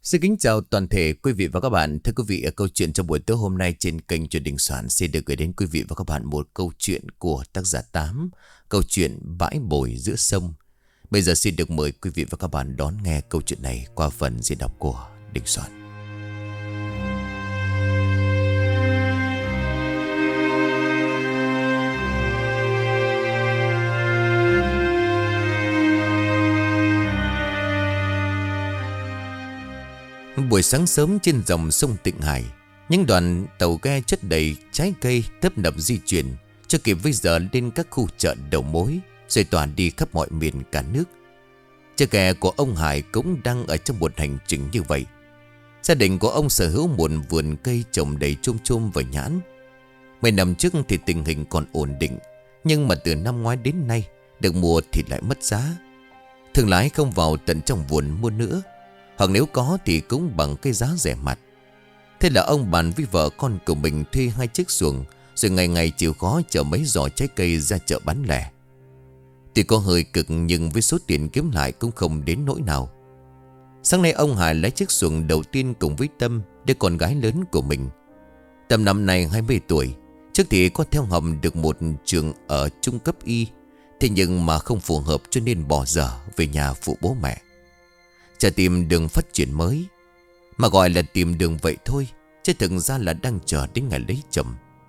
Xin kính chào toàn thể quý vị và các bạn. Thưa quý vị, câu chuyện trong buổi tối hôm nay trên kênh Truyền Đình Soạn xin được gửi đến quý vị và các bạn một câu chuyện của tác giả Tám, câu chuyện Bãi bồi giữa sông. Bây giờ xin được mời quý vị và các bạn đón nghe câu chuyện này qua phần diễn đọc của Đình Soạn. Buổi sáng sớm trên dòng sông Tịnh Hải, những đoàn tàu ghe chất đầy trái cây tấp nập di chuyển, cho kịp bây giờ lên các khu chợ đầu mối, rồi tỏa đi khắp mọi miền cả nước. Chiếc ghe của ông Hải cũng đang ở trong một hành trình như vậy. Gia đình của ông sở hữu một vườn cây trồng đầy chôm chôm và nhãn. Mấy năm trước thì tình hình còn ổn định, nhưng mà từ năm ngoái đến nay, được mùa thì lại mất giá. Thương lái không vào tận trong vườn mua nữa, hoặc nếu có thì cũng bằng cái giá rẻ mạt. Thế là ông bàn với vợ con của mình thuê 2 chiếc xuồng, rồi ngày ngày chịu khó chở mấy giỏ trái cây ra chợ bán lẻ. Tuy có hơi cực nhưng với số tiền kiếm lại cũng không đến nỗi nào. Sáng nay ông Hải lấy chiếc xuồng đầu tiên cùng với Tâm, đứa con gái lớn của mình. Tâm năm nay 20 tuổi, trước thì có theo học được một trường ở trung cấp y, thế nhưng mà không phù hợp cho nên bỏ dở về nhà phụ bố mẹ. Chả tìm đường phát triển mới, mà gọi là tìm đường vậy thôi, chứ thực ra là đang chờ đến ngày lấy chồng.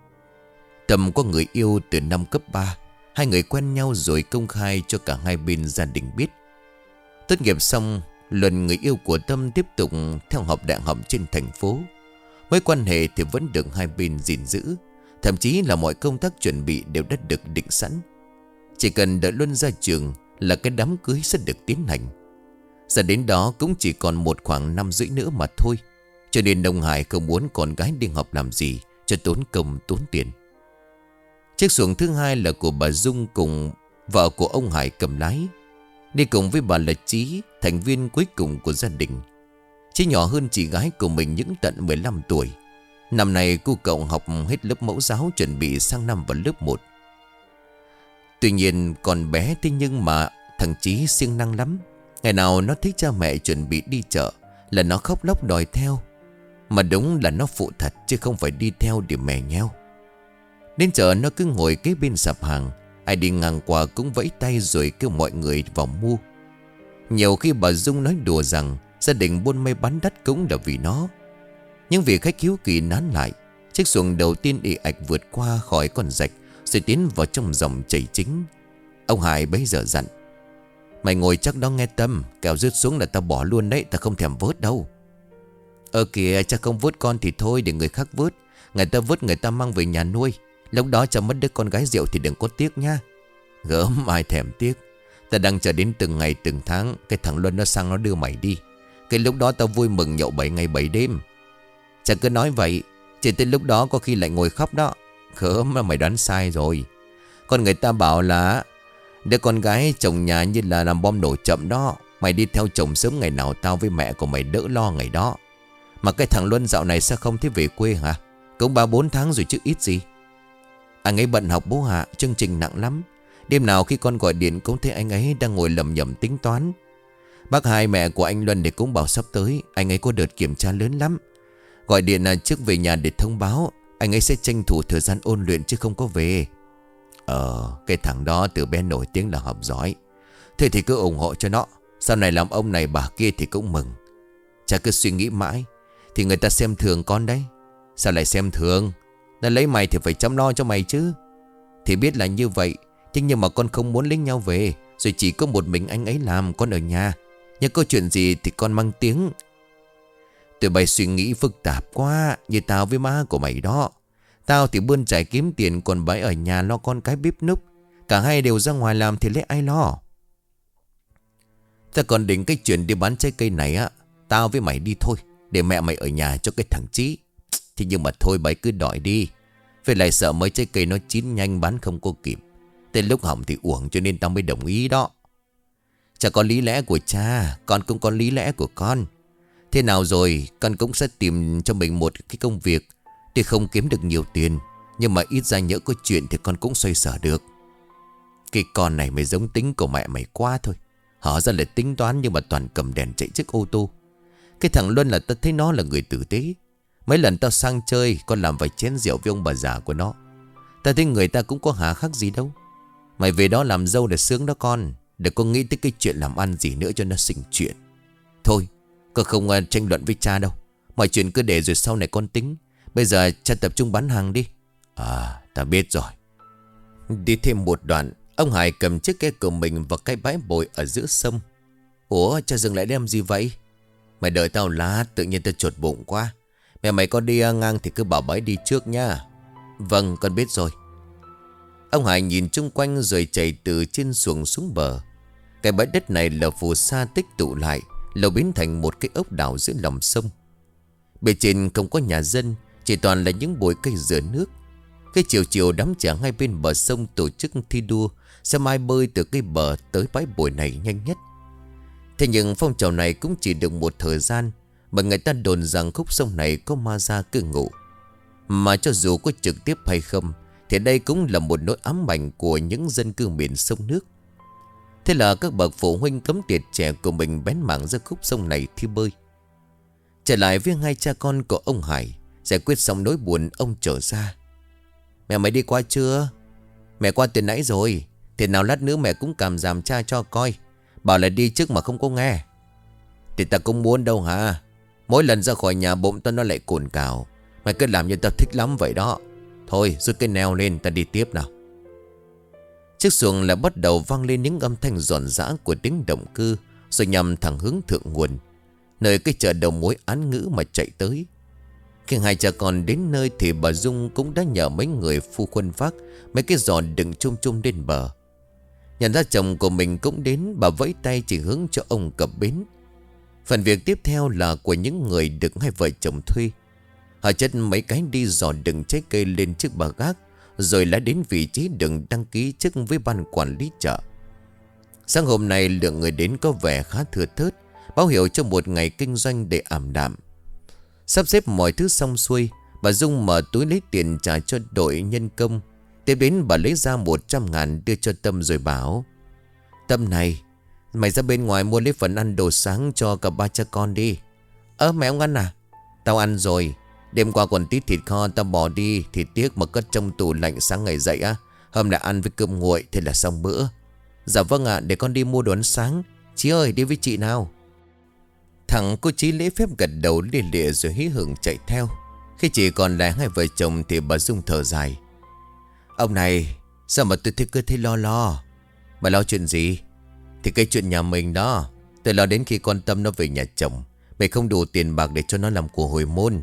Tâm có người yêu từ năm cấp 3, hai người quen nhau rồi công khai cho cả hai bên gia đình biết. Tốt nghiệp xong, Luân người yêu của Tâm tiếp tục theo học đại học trên thành phố. Mối quan hệ thì vẫn được hai bên gìn giữ, thậm chí là mọi công tác chuẩn bị đều đã được định sẵn. Chỉ cần đợi Luân ra trường là cái đám cưới sẽ được tiến hành. Giờ đến đó cũng chỉ còn một khoảng 5 rưỡi nữa mà thôi, cho nên ông Hải không muốn con gái đi học làm gì cho tốn công tốn tiền. Chiếc xuồng thứ hai là của bà Dung cùng vợ của ông Hải cầm lái, đi cùng với bà là Trí, thành viên cuối cùng của gia đình. Trí nhỏ hơn chị gái của mình những tận 15 tuổi. Năm nay cô cậu học hết lớp mẫu giáo, chuẩn bị sang năm vào lớp 1. Tuy nhiên còn bé thế nhưng mà thằng Trí siêng năng lắm. Ngày nào nó thích cha mẹ chuẩn bị đi chợ là nó khóc lóc đòi theo. Mà đúng là nó phụ thật chứ không phải đi theo để mè nheo. Đến chợ nó cứ ngồi kế bên sạp hàng, ai đi ngang qua cũng vẫy tay rồi kêu mọi người vào mua. Nhiều khi bà Dung nói đùa rằng gia đình buôn may bán đắt cũng là vì nó. Nhưng vì khách hiếu kỳ nán lại, chiếc xuồng đầu tiên ì ạch vượt qua khỏi con rạch, rồi tiến vào trong dòng chảy chính. Ông Hải bấy giờ dặn: "Mày ngồi chắc đó nghe Tâm, kẻo rớt xuống là tao bỏ luôn đấy, tao không thèm vớt đâu." Kìa, chắc không vớt con thì thôi, để người khác vớt. Người ta vớt người ta mang về nhà nuôi, lúc đó cho mất đứa con gái rượu thì đừng có tiếc nha. Gớm, ai thèm tiếc. Ta đang chờ đến từng ngày từng tháng cái thằng Luân nó sang nó đưa mày đi. Cái lúc đó tao vui mừng nhậu 7 ngày 7 đêm. Chẳng cứ nói vậy, chỉ tới lúc đó có khi lại ngồi khóc đó. Gớm, mà mày đoán sai rồi. Con người ta bảo là đứa con gái chồng nhà như là làm bom nổ chậm đó. Mày đi theo chồng sớm ngày nào tao với mẹ của mày đỡ lo ngày đó. Mà cái thằng Luân dạo này sao không thấy về quê hả? Cũng 3-4 tháng rồi chứ ít gì. Anh ấy bận học bố hạ, chương trình nặng lắm. Đêm nào khi con gọi điện cũng thấy anh ấy đang ngồi lầm nhầm tính toán. Bác hai mẹ của anh Luân thì cũng bảo sắp tới anh ấy có đợt kiểm tra lớn lắm. Gọi điện trước về nhà để thông báo. Anh ấy sẽ tranh thủ thời gian ôn luyện chứ không có về. Cái thằng đó từ bé nổi tiếng là học giỏi. Thế thì cứ ủng hộ cho nó. Sau này làm ông này bà kia thì cũng mừng. Chả cứ suy nghĩ mãi thì người ta xem thường con đấy. Sao lại xem thường? Đã lấy mày thì phải chăm lo cho mày chứ. Thì biết là như vậy, thế nhưng mà con không muốn lấy nhau về, rồi chỉ có một mình anh ấy làm, con ở nhà. Nhưng có chuyện gì thì con mang tiếng. Tụi bay suy nghĩ phức tạp quá, như tao với má của mày đó. Tao thì bươn trải kiếm tiền, còn bãi ở nhà lo con cái bếp núc. Cả hai đều ra ngoài làm thì lấy ai lo. Ta còn định cái chuyện đi bán trái cây này á, tao với mày đi thôi, để mẹ mày ở nhà cho cái thằng Chí. Thì nhưng mà thôi bấy cứ đòi đi. Phải lại sợ mấy trái cây nó chín nhanh bán không có kịp. Tới lúc hỏng thì uổng, cho nên tao mới đồng ý đó. Chả có lý lẽ của cha, con cũng có lý lẽ của con. Thế nào rồi con cũng sẽ tìm cho mình một cái công việc. Thì không kiếm được nhiều tiền, nhưng mà ít ra nhỡ có chuyện thì con cũng xoay sở được. Cái con này mới giống tính của mẹ mày quá thôi. Họ ra là tính toán nhưng mà toàn cầm đèn chạy chiếc ô tô. Cái thằng Luân là tao thấy nó là người tử tế. Mấy lần tao sang chơi con làm vài chén rượu với ông bà già của nó. Tao thấy người ta cũng có hà khắc gì đâu. Mày về đó làm dâu để sướng đó con. Đừng có nghĩ tới cái chuyện làm ăn gì nữa cho nó xinh chuyện. Thôi con không tranh luận với cha đâu. Mọi chuyện cứ để rồi sau này con tính. Bây giờ cha tập trung bán hàng đi. À ta biết rồi. Đi thêm một đoạn, ông Hải cầm chiếc ke của mình vào cái bãi bồi ở giữa sông. Ủa cha dừng lại đem gì vậy? Mày đợi tao lát, tự nhiên tao chột bụng quá. Mẹ mày có đi ngang thì cứ bảo bãi đi trước nha. Vâng con biết rồi. Ông Hải nhìn chung quanh rồi chạy từ trên xuồng xuống bờ. Cái bãi đất này là phù sa tích tụ lại, lâu biến thành một cái ốc đảo giữa lòng sông. Bề trên không có nhà dân, chỉ toàn là những bụi cây dừa nước. Cái chiều chiều đám trẻ hai bên bờ sông tổ chức thi đua xem ai bơi từ cái bờ tới bãi bồi này nhanh nhất. Thế nhưng phong trào này cũng chỉ được một thời gian, mà người ta đồn rằng khúc sông này có ma ra cư ngụ. Mà cho dù có trực tiếp hay không thì đây cũng là một nỗi ám ảnh của những dân cư miền sông nước. Thế là các bậc phụ huynh cấm tiệt trẻ của mình bén mảng ra khúc sông này thi bơi. Trở lại với hai cha con của ông Hải, giải quyết xong nỗi buồn, ông trở ra. Mẹ mày đi qua chưa? Mẹ qua từ nãy rồi. Thì nào lát nữa mẹ cũng cảm giảm cha cho coi. Bảo là đi trước mà không có nghe. Thì ta cũng muốn đâu hả? Mỗi lần ra khỏi nhà bụng tao nó lại cồn cào. Mày cứ làm như tao thích lắm vậy đó. Thôi rút cái neo lên ta đi tiếp nào. Chiếc xuồng lại bắt đầu vang lên những âm thanh rộn rã của tiếng động cơ, rồi nhằm thẳng hướng thượng nguồn, nơi cái chợ đầu mối Án Ngữ mà chạy tới. Khi hai cha con đến nơi thì bà Dung cũng đã nhờ mấy người phu khuân vác mấy cái giò đựng chung chung lên bờ. Nhận ra chồng của mình cũng đến, bà vẫy tay chỉ hướng cho ông cập bến. Phần việc tiếp theo là của những người được hai vợ chồng thuê. Họ chất mấy cái đi giò đựng trái cây lên chiếc bà gác, rồi lái đến vị trí đừng đăng ký trước với ban quản lý chợ. Sáng hôm nay lượng người đến có vẻ khá thưa thớt, báo hiệu cho một ngày kinh doanh để ảm đạm. Sắp xếp mọi thứ xong xuôi, bà Dung mở túi lấy tiền trả cho đội nhân công. Tiếp đến bà lấy ra 100.000 đưa cho Tâm rồi bảo: Tâm này, mày ra bên ngoài mua lấy phần ăn đồ sáng cho cả ba cha con đi. Mẹ không ăn à? Tao ăn rồi. Đêm qua còn tí thịt kho tao bỏ đi thì tiếc mà cất trong tủ lạnh, sáng ngày dậy á hôm lại ăn với cơm nguội thế là xong bữa. Dạ vâng ạ, để con đi mua đồ ăn sáng. Chí ơi đi với chị nào. Thằng cô Chí lễ phép gật đầu lia lịa rồi hí hửng chạy theo. Khi chỉ còn lại hai vợ chồng thì bà Dung thở dài: Ông này, sao mà tôi cứ thấy lo lo. Bà lo chuyện gì? Thì cái chuyện nhà mình đó. Tôi lo đến khi con Tâm nó về nhà chồng, mày không đủ tiền bạc để cho nó làm của hồi môn.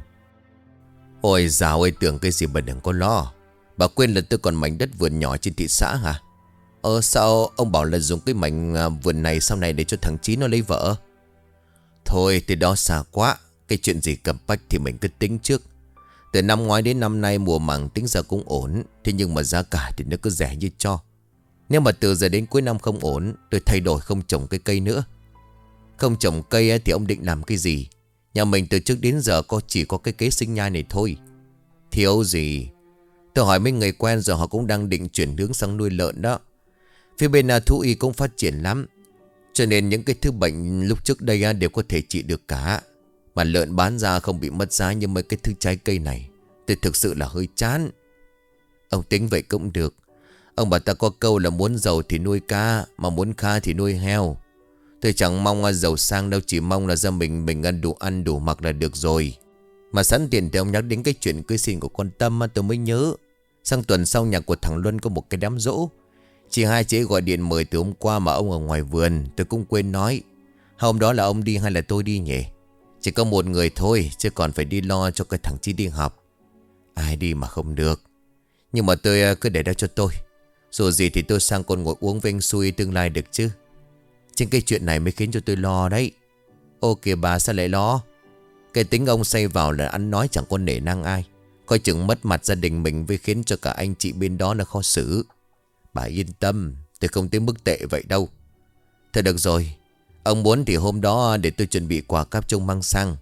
Ôi dào ơi, tưởng cái gì bà đừng có lo. Bà quên là tôi còn mảnh đất vườn nhỏ trên thị xã hả? Sao ông bảo là dùng cái mảnh vườn này sau này để cho thằng Chí nó lấy vợ? Thôi thì đó xa quá. Cái chuyện gì cấp bách thì mình cứ tính trước. Từ năm ngoái đến năm nay mùa màng tính ra cũng ổn. Thế nhưng mà giá cả thì nó cứ rẻ như cho. Nếu mà từ giờ đến cuối năm không ổn, tôi thay đổi không trồng cái cây nữa. Không trồng cây thì ông định làm cái gì? Nhà mình từ trước đến giờ chỉ có cái kế sinh nhai này thôi. Thiếu gì? Tôi hỏi mấy người quen rồi họ cũng đang định chuyển hướng sang nuôi lợn đó. Phía bên thú y cũng phát triển lắm. Cho nên những cái thứ bệnh lúc trước đây đều có thể trị được cả. Mà lợn bán ra không bị mất giá như mấy cái thứ trái cây này. Tôi thực sự là hơi chán. Ông tính vậy cũng được. Ông bảo ta có câu là muốn giàu thì nuôi cá, mà muốn kha thì nuôi heo. Tôi chẳng mong giàu sang đâu, chỉ mong là ra mình ăn đủ mặc là được rồi. Mà sẵn tiền thì ông nhắc đến cái chuyện cưới xin của con Tâm tôi mới nhớ. Sang tuần sau nhà của thằng Luân có một cái đám giỗ. Chị hai chị gọi điện mời từ hôm qua mà ông ở ngoài vườn. Tôi cũng quên nói. Hôm đó là ông đi hay là tôi đi nhỉ? Chỉ có một người thôi, chứ còn phải đi lo cho cái thằng Chí đi học. Ai đi mà không được. Nhưng mà tôi cứ để đó cho tôi. Dù gì thì tôi sang còn ngồi uống với anh Xui tương lai được chứ. Trên cái chuyện này mới khiến cho tôi lo đấy. Ô kìa bà, sao lại lo? Cái tính ông say vào là ăn nói chẳng có nể nang ai. Coi chừng mất mặt gia đình mình với khiến cho cả anh chị bên đó nó khó xử. Bà yên tâm, tôi không tới mức tệ vậy đâu. Thôi được rồi, ông muốn thì hôm đó để tôi chuẩn bị quà cáp trông mang sang.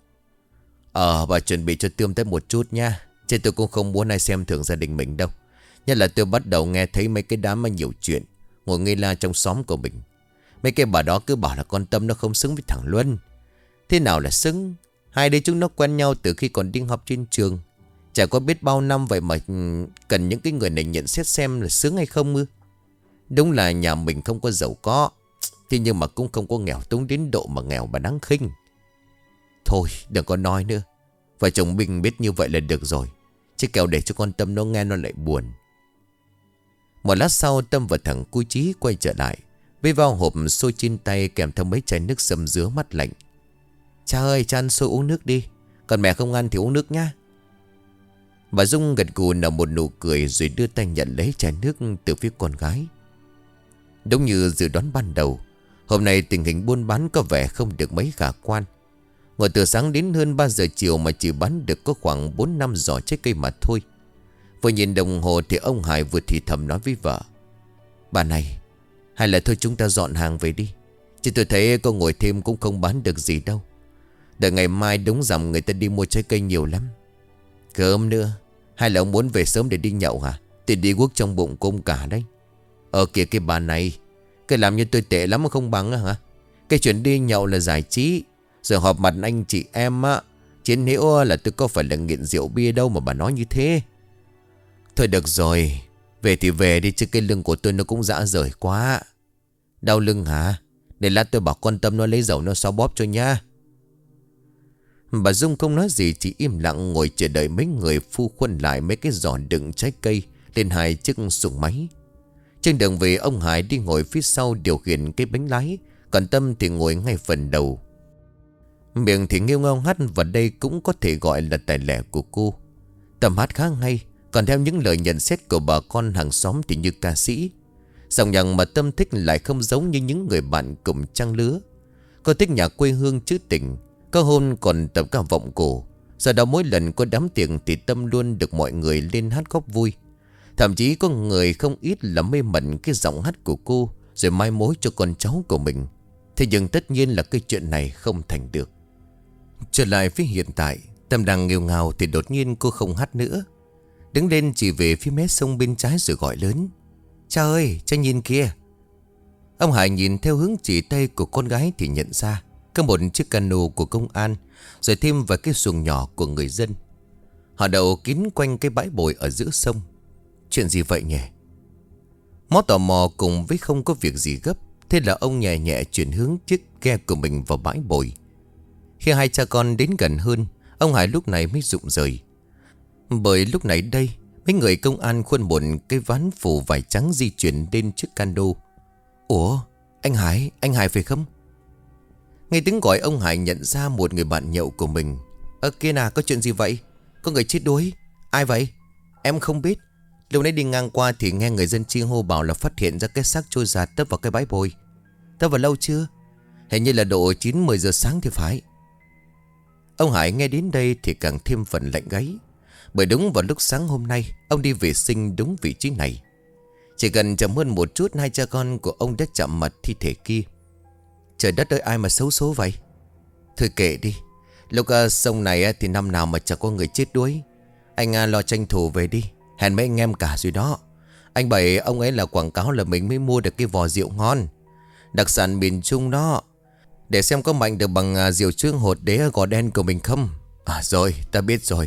Bà chuẩn bị cho tươm tất một chút nha. Chứ tôi cũng không muốn ai xem thường gia đình mình đâu. Nhất là tôi bắt đầu nghe thấy mấy cái đám mà nhiều chuyện ngồi ngây la trong xóm của mình. Mấy cái bà đó cứ bảo là con Tâm nó không xứng với thằng Luân. Thế nào là xứng? Hai đứa chúng nó quen nhau từ khi còn đi học trên trường. Chả có biết bao năm vậy mà cần những cái người này nhận xét xem là sướng hay không ư? Đúng là nhà mình không có giàu có, thế nhưng mà cũng không có nghèo túng đến độ mà nghèo mà đáng khinh. Thôi đừng có nói nữa. Vợ chồng mình biết như vậy là được rồi, chứ kẻo để cho con Tâm nó nghe nó lại buồn. Một lát sau Tâm và thằng Cú Chí quay trở lại với vào hộp xôi trên tay kèm theo mấy chai nước sâm dứa mát lạnh. Cha ơi, cha ăn xôi uống nước đi, còn mẹ không ăn thì uống nước nhá. Bà Dung gật gù nở một nụ cười rồi đưa tay nhận lấy chai nước từ phía con gái. Đúng như dự đoán ban đầu, hôm nay tình hình buôn bán có vẻ không được mấy khả quan. Ngồi từ sáng đến hơn 3 giờ chiều mà chỉ bán được có khoảng 4-5 giỏ trái cây mà thôi. Vừa nhìn đồng hồ thì ông Hải vừa thì thầm nói với vợ: Bà này, hay là thôi chúng ta dọn hàng về đi, chứ tôi thấy có ngồi thêm cũng không bán được gì đâu. Đợi ngày mai đúng rằm người ta đi mua trái cây nhiều lắm. Cơm nữa, hay là ông muốn về sớm để đi nhậu hả? Thì đi guốc trong bụng cung cả đấy. Kìa cái bà này, cái làm như tôi tệ lắm mà không bằng hả? Cái chuyện đi nhậu là giải trí, rồi họp mặt anh chị em á, chiến hữu là tôi có phải là nghiện rượu bia đâu mà bà nói như thế. Thôi được rồi, về thì về đi chứ cái lưng của tôi nó cũng rã rời quá. Đau lưng hả? Để lát tôi bảo con Tâm nó lấy dầu nó xoa bóp cho nha. Bà Dung không nói gì, chỉ im lặng ngồi chờ đợi mấy người phu khuân lại mấy cái giỏ đựng trái cây lên hai chiếc xuồng máy. Trên đường về ông Hải đi ngồi phía sau điều khiển cái bánh lái, còn Tâm thì ngồi ngay phần đầu. Miệng thì nghêu ngao hát, và đây cũng có thể gọi là tài lẻ của cô. Tâm hát khá hay, còn theo những lời nhận xét của bà con hàng xóm thì như ca sĩ. Dòng nhạc mà Tâm thích lại không giống như những người bạn cùng trang lứa. Cô thích nhạc quê hương trữ tình, có hôm còn tập cả vọng cổ. Do đó mỗi lần có đám tiệc thì Tâm luôn được mọi người lên hát góp vui. Thậm chí có người không ít là mê mẩn cái giọng hát của cô, rồi mai mối cho con cháu của mình. Thế nhưng tất nhiên là cái chuyện này không thành được. Trở lại phía hiện tại, Tâm đang nghêu ngao thì đột nhiên cô không hát nữa. Đứng lên chỉ về phía mé sông bên trái rồi gọi lớn: Cha ơi, cha nhìn kia. Ông Hải nhìn theo hướng chỉ tay của con gái thì nhận ra có một chiếc cano của công an, rồi thêm vào cái xuồng nhỏ của người dân. Họ đậu kín quanh cái bãi bồi ở giữa sông. Chuyện gì vậy nhỉ? Mó tò mò cùng với không có việc gì gấp, thế là ông nhẹ nhẹ chuyển hướng chiếc ghe của mình vào bãi bồi. Khi hai cha con đến gần hơn, ông Hải lúc này mới rụng rời. Bởi lúc này đây, mấy người công an khuân một cái ván phủ vải trắng di chuyển lên chiếc cano. Ủa, anh Hải phải không? Nghe tiếng gọi, ông Hải nhận ra một người bạn nhậu của mình. Kia nà, có chuyện gì vậy? Có người chết đuối. Ai vậy? Em không biết. Lúc nãy đi ngang qua thì nghe người dân chi hô bảo là phát hiện ra cái xác trôi giạt tấp vào cái bãi bồi. Tấp vào lâu chưa? Hình như là độ 9-10 giờ sáng thì phải. Ông Hải nghe đến đây thì càng thêm phần lạnh gáy. Bởi đúng vào lúc sáng hôm nay, ông đi vệ sinh đúng vị trí này. Chỉ cần chậm hơn một chút, hai cha con của ông đã chạm mặt thi thể kia. Trời đất ơi, ai mà xấu số vậy? Thôi kệ đi. Lúc sông này thì năm nào mà chẳng có người chết đuối. Anh lo tranh thủ về đi. Hẹn mấy anh em cả rồi đó. Anh Bảy ông ấy là quảng cáo là mình mới mua được cái vò rượu ngon, đặc sản miền Trung đó. Để xem có mạnh được bằng rượu trương hột đế gò đen của mình không. Rồi, ta biết rồi.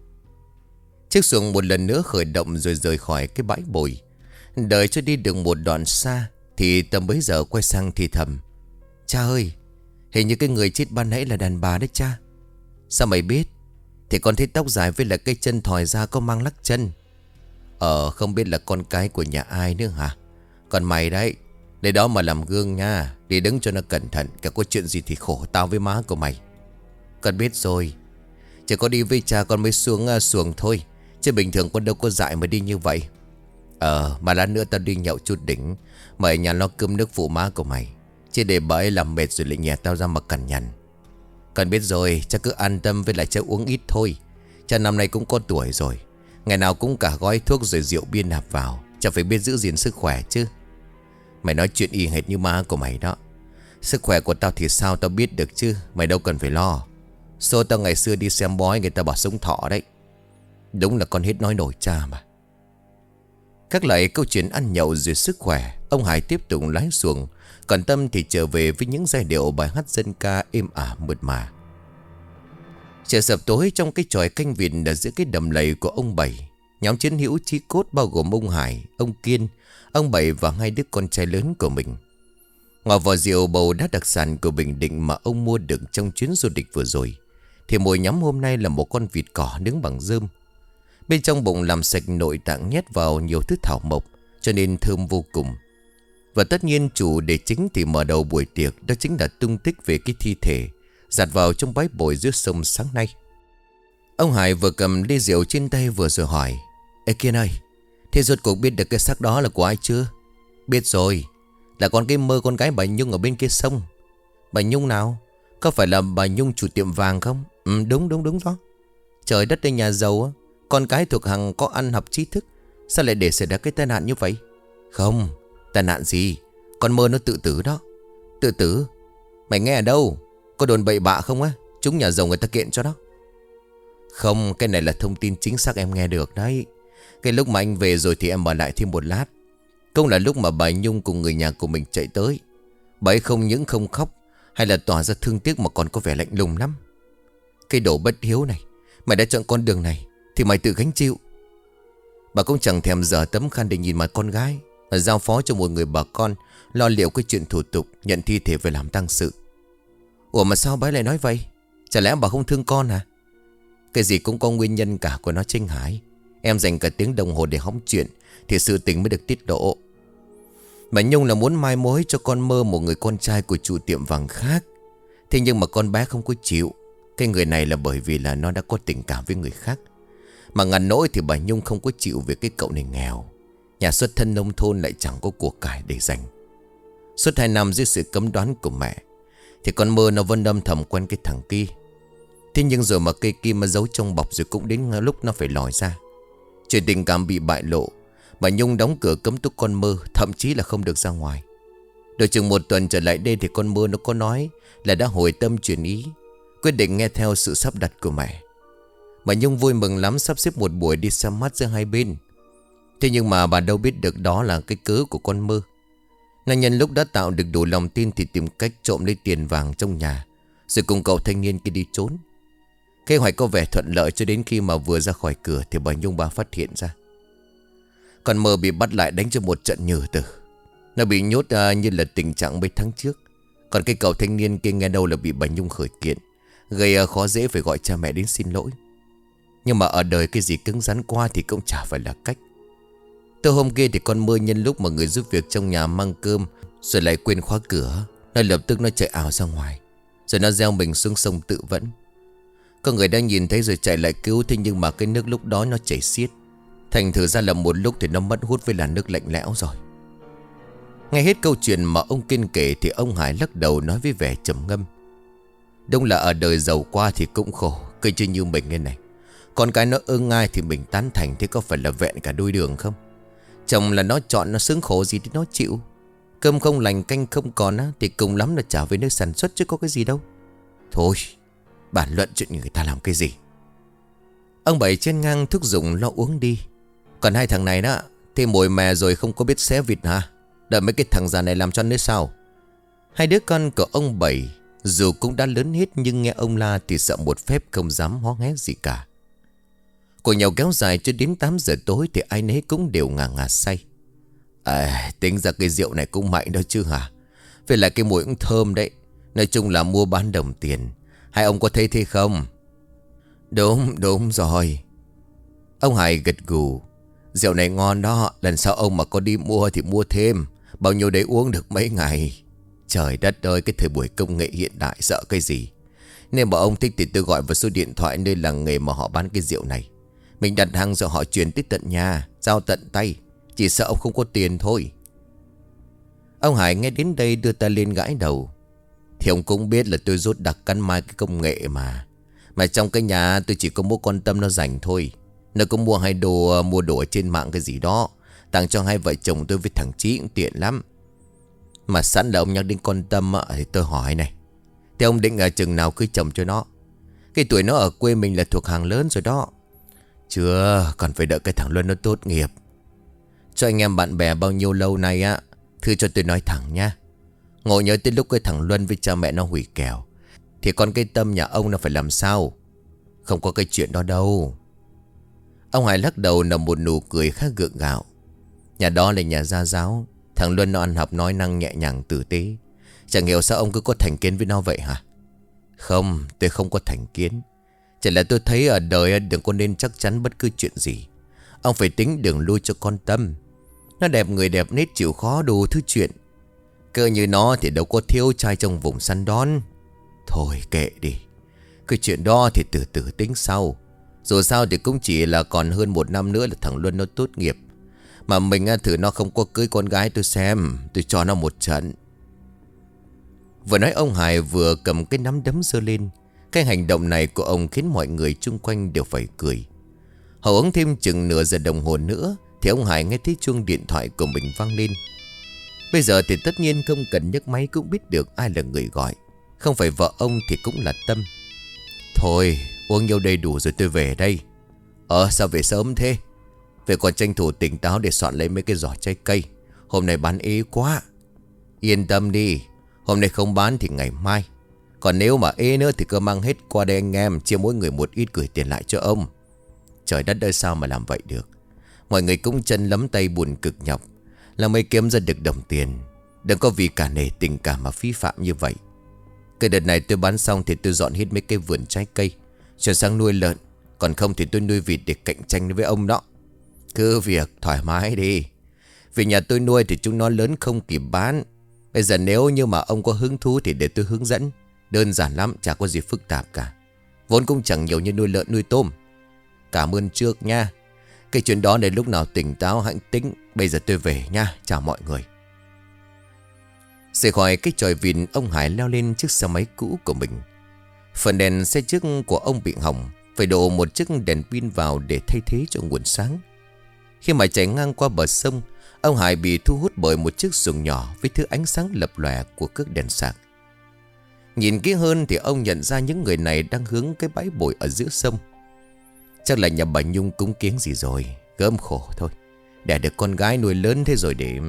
Chiếc xuồng một lần nữa khởi động rồi rời khỏi cái bãi bồi. Đợi cho đi được một đoạn xa thì Tâm bấy giờ quay sang thì thầm: Cha ơi, hình như cái người chết ban nãy là đàn bà đấy cha. Sao mày biết? Thì con thấy tóc dài với là cây chân thòi ra có mang lắc chân. Không biết là con cái của nhà ai nữa hả? Còn mày đấy, để đó mà làm gương nha. Đi đứng cho nó cẩn thận, cả có chuyện gì thì khổ tao với má của mày. Con biết rồi. Chỉ có đi với cha con mới xuống xuồng thôi, chứ bình thường con đâu có dại mà đi như vậy. Mà lát nữa tao đi nhậu chút đỉnh, mày nhà lo cơm nước phụ má của mày, chứ để bà ấy làm mệt rồi lại nhè tao ra mà cằn nhằn. Con biết rồi, cha cứ an tâm, với lại cha uống ít thôi. Cha năm nay cũng có tuổi rồi, ngày nào cũng cả gói thuốc rồi rượu bia nạp vào. Cha phải biết giữ gìn sức khỏe chứ. Mày nói chuyện y hệt như má của mày đó. Sức khỏe của tao thì sao tao biết được chứ. Mày đâu cần phải lo. Số tao ngày xưa đi xem bói người ta bảo sống thọ đấy. Đúng là con hết nói nổi cha mà. Các lại câu chuyện ăn nhậu rồi sức khỏe, ông Hải tiếp tục lái xuồng. Còn Tâm thì trở về với những giai điệu bài hát dân ca êm ả mượt mà. Trời sập tối trong cái chòi canh vịt ở giữa cái đầm lầy của ông Bảy. Nhóm chiến hữu chí cốt bao gồm ông Hải, ông Kiên, ông Bảy và hai đứa con trai lớn của mình. Ngồi vào rượu bầu đá đặc sản của Bình Định mà ông mua được trong chuyến du lịch vừa rồi, thì mồi nhắm hôm nay là một con vịt cỏ nướng bằng rơm. Bên trong bụng làm sạch nội tạng, nhét vào nhiều thứ thảo mộc, cho nên thơm vô cùng. Và tất nhiên chủ đề chính thì mở đầu buổi tiệc đó chính là tung tích về cái thi thể giặt vào trong bãi bồi dưới sông sáng nay. Ông Hải vừa cầm ly rượu trên tay vừa rồi hỏi: Ê Kiên ơi, thế rốt cuộc biết được cái xác đó là của ai chưa? Biết rồi, là con cái Mơ, con gái bà Nhung ở bên kia sông. Bà Nhung nào? Có phải là bà Nhung chủ tiệm vàng không? Ừ, đúng đó. Trời đất ơi, nhà giàu á, con cái thuộc hàng có ăn học trí thức, sao lại để xảy ra cái tai nạn như vậy? Không, tai nạn gì, con Mơ nó tự tử đó. Tự tử? Mày nghe ở đâu? Có đồn bậy bạ không á? Chúng nhà giàu người ta kiện cho đó. Không, cái này là thông tin chính xác em nghe được đấy. Cái lúc mà anh về rồi thì em ở lại thêm một lát. Cũng là lúc mà bà Nhung cùng người nhà của mình chạy tới. Bà ấy không những không khóc hay là tỏ ra thương tiếc mà còn có vẻ lạnh lùng lắm. Cái đồ bất hiếu này, mày đã chọn con đường này thì mày tự gánh chịu. Bà cũng chẳng thèm dở tấm khăn để nhìn mặt con gái, mà giao phó cho một người bà con lo liệu cái chuyện thủ tục nhận thi thể về làm tang sự. Ủa mà sao bà ấy lại nói vậy? Chả lẽ bà không thương con à? Cái gì cũng có nguyên nhân cả của nó Trinh Hải. Em dành cả tiếng đồng hồ để hóng chuyện thì sự tình mới được tiết lộ. Bà Nhung là muốn mai mối cho con Mơ một người con trai của chủ tiệm vàng khác. Thế nhưng mà con bé không có chịu. Cái người này là bởi vì là nó đã có tình cảm với người khác. Mà ngàn nỗi thì bà Nhung không có chịu vì cái cậu này nghèo, nhà xuất thân nông thôn lại chẳng có của cải để dành. Suốt 2 năm dưới sự cấm đoán của mẹ thì con Mơ nó vẫn âm thầm quen cái thằng kia. Thế nhưng rồi mà cây kim mà giấu trong bọc rồi cũng đến lúc nó phải lòi ra. Chuyện tình cảm bị bại lộ, bà Nhung đóng cửa cấm túc con Mơ, thậm chí là không được ra ngoài. Đợi chừng 1 tuần trở lại đây thì con Mơ nó có nói là đã hồi tâm chuyển ý, quyết định nghe theo sự sắp đặt của mẹ. Bà Nhung vui mừng lắm, sắp xếp một buổi đi xem mắt giữa hai bên. Thế nhưng mà bà đâu biết được đó là cái cớ của con Mơ. Nàng nhân lúc đã tạo được đủ lòng tin thì tìm cách trộm lấy tiền vàng trong nhà, rồi cùng cậu thanh niên kia đi trốn. Kế hoạch có vẻ thuận lợi cho đến khi mà vừa ra khỏi cửa thì bà Nhung bà phát hiện ra. Con Mơ bị bắt lại đánh cho một trận nhừ tử. Nó bị nhốt như là tình trạng mấy tháng trước. Còn cái cậu thanh niên kia nghe đâu là bị bà Nhung khởi kiện, gây khó dễ phải gọi cha mẹ đến xin lỗi. Nhưng mà ở đời cái gì cứng rắn qua thì cũng chả phải là cách. Từ hôm kia thì con Mơ nhân lúc mà người giúp việc trong nhà mang cơm rồi lại quên khóa cửa, nó lập tức nó chạy ảo ra ngoài, rồi nó gieo mình xuống sông tự vẫn. Có người đang nhìn thấy rồi chạy lại cứu. Thế nhưng mà cái nước lúc đó nó chảy xiết, thành thử ra là một lúc thì nó mất hút với làn nước lạnh lẽo rồi. Nghe hết câu chuyện mà ông Kiên kể thì ông Hải lắc đầu nói với vẻ trầm ngâm: Đúng là ở đời giàu qua thì cũng khổ, cứ chứ như mình nghe này. Con cái nó ưng ai thì mình tán thành, thế có phải là vẹn cả đôi đường không? Chồng là nó chọn, nó sướng khổ gì thì nó chịu. Cơm không lành canh không còn á, thì cùng lắm là trả về nơi sản xuất chứ có cái gì đâu. Thôi, bàn luận chuyện người ta làm cái gì. Ông Bảy chen ngang thúc giục lo uống đi. Còn hai thằng này đó thì mồi mè rồi không có biết xé vịt hả? Đợi mấy cái thằng già này làm cho nữa sao? Hai đứa con của ông Bảy dù cũng đã lớn hết, nhưng nghe ông la thì sợ một phép không dám hó hé gì cả. Cuộc nhậu kéo dài cho đến 8 giờ tối thì ai nấy cũng đều ngà ngà say. Tính ra cái rượu này cũng mạnh đó chứ hả? Với lại cái mùi cũng thơm đấy. Nói chung là mua bán đồng tiền. Hai ông có thấy thế không? Đúng rồi. Ông Hải gật gù. Rượu này ngon đó. Lần sau ông mà có đi mua thì mua thêm. Bao nhiêu đấy uống được mấy ngày. Trời đất ơi, cái thời buổi công nghệ hiện đại sợ cái gì. Nên mà ông thích thì tôi gọi vào số điện thoại nơi làng nghề mà họ bán cái rượu này. Mình đặt hàng rồi họ chuyển tới tận nhà, giao tận tay. Chỉ sợ ông không có tiền thôi. Ông Hải nghe đến đây đưa tay lên gãi đầu. Thì ông cũng biết là tôi rốt đặc căn mai cái công nghệ mà. Mà trong cái nhà tôi chỉ có mỗi con Tâm nó rảnh thôi. Nó cũng mua đồ ở trên mạng cái gì đó, tặng cho hai vợ chồng tôi với thằng Chí cũng tiện lắm. Mà sẵn là ông nhắc đến con Tâm thì tôi hỏi này, thì ông định ở chừng nào cưới chồng cho nó? Cái tuổi nó ở quê mình là thuộc hàng lớn rồi đó. Chưa, còn phải đợi cái thằng Luân nó tốt nghiệp. cho anh em bạn bè bao nhiêu lâu nay á. Thưa cho tôi nói thẳng nha. Ngộ nhớ tới lúc cái thằng Luân với cha mẹ nó hủy kèo thì con cái Tâm nhà ông nó phải làm sao? Không có cái chuyện đó đâu. Ông Hải lắc đầu nở một nụ cười khá gượng gạo. Nhà đó là nhà gia giáo. Thằng Luân nó ăn học nói năng nhẹ nhàng tử tế. Chẳng hiểu sao ông cứ có thành kiến với nó vậy hả? Không, tôi không có thành kiến. Chỉ là tôi thấy ở đời đừng có nên chắc chắn bất cứ chuyện gì. Ông phải tính đường lui cho con Tâm. Nó đẹp người đẹp nết chịu khó đủ thứ chuyện. Cơ như nó thì đâu có thiếu trai trong vùng săn đón. Thôi kệ đi. Cái chuyện đó thì từ từ tính sau. Dù sao thì cũng chỉ là còn hơn 1 năm nữa là thằng Luân nó tốt nghiệp. Mà mình thử nó không có cưới con gái tôi xem. Tôi cho nó một trận. Vừa nói ông Hải vừa cầm cái nắm đấm giơ lên. Cái hành động này của ông khiến mọi người chung quanh đều phải cười. Hầu uống thêm chừng nửa giờ đồng hồ nữa thì ông Hải nghe thấy chuông điện thoại của mình vang lên. Bây giờ thì tất nhiên không cần nhấc máy cũng biết được ai là người gọi. Không phải vợ ông thì cũng là Tâm. Thôi uống nhiêu đây đủ rồi tôi về đây. Sao về sớm thế? Về còn tranh thủ tỉnh táo để soạn lấy mấy cái giỏ trái cây. Hôm nay bán ế quá. Yên tâm đi. Hôm nay không bán thì ngày mai. Còn nếu mà ế nữa thì cứ mang hết qua đây anh em. Chia mỗi người một ít gửi tiền lại cho ông. Trời đất ơi sao mà làm vậy được. Mọi người cũng chân lấm tay buồn cực nhọc. Là mới kiếm ra được đồng tiền. Đừng có vì cả nể tình cảm mà phí phạm như vậy. Cái đợt này tôi bán xong thì tôi dọn hết mấy cái vườn trái cây, chuyển sang nuôi lợn. Còn không thì tôi nuôi vịt để cạnh tranh với ông đó. Cứ việc thoải mái đi. Vì nhà tôi nuôi thì chúng nó lớn không kịp bán. Bây giờ nếu như mà ông có hứng thú thì để tôi hướng dẫn. Đơn giản lắm, chả có gì phức tạp cả. Vốn cũng chẳng nhiều như nuôi lợn nuôi tôm. Cảm ơn trước nha. Cái chuyện đó để lúc nào tỉnh táo hãy tính. Bây giờ tôi về nha, chào mọi người. Rời khỏi cái chòi vịt, ông Hải leo lên chiếc xe máy cũ của mình. Phần đèn xe trước của ông bị hỏng, phải đổ một chiếc đèn pin vào để thay thế cho nguồn sáng. Khi mà chạy ngang qua bờ sông, ông Hải bị thu hút bởi một chiếc xuồng nhỏ với thứ ánh sáng lập lòe của cước đèn sạc. Nhìn kỹ hơn thì ông nhận ra những người này đang hướng cái bãi bồi ở giữa sông. Chắc là nhà bà Nhung cúng kiếng gì rồi, gớm khổ thôi. Đẻ được con gái nuôi lớn thế rồi để...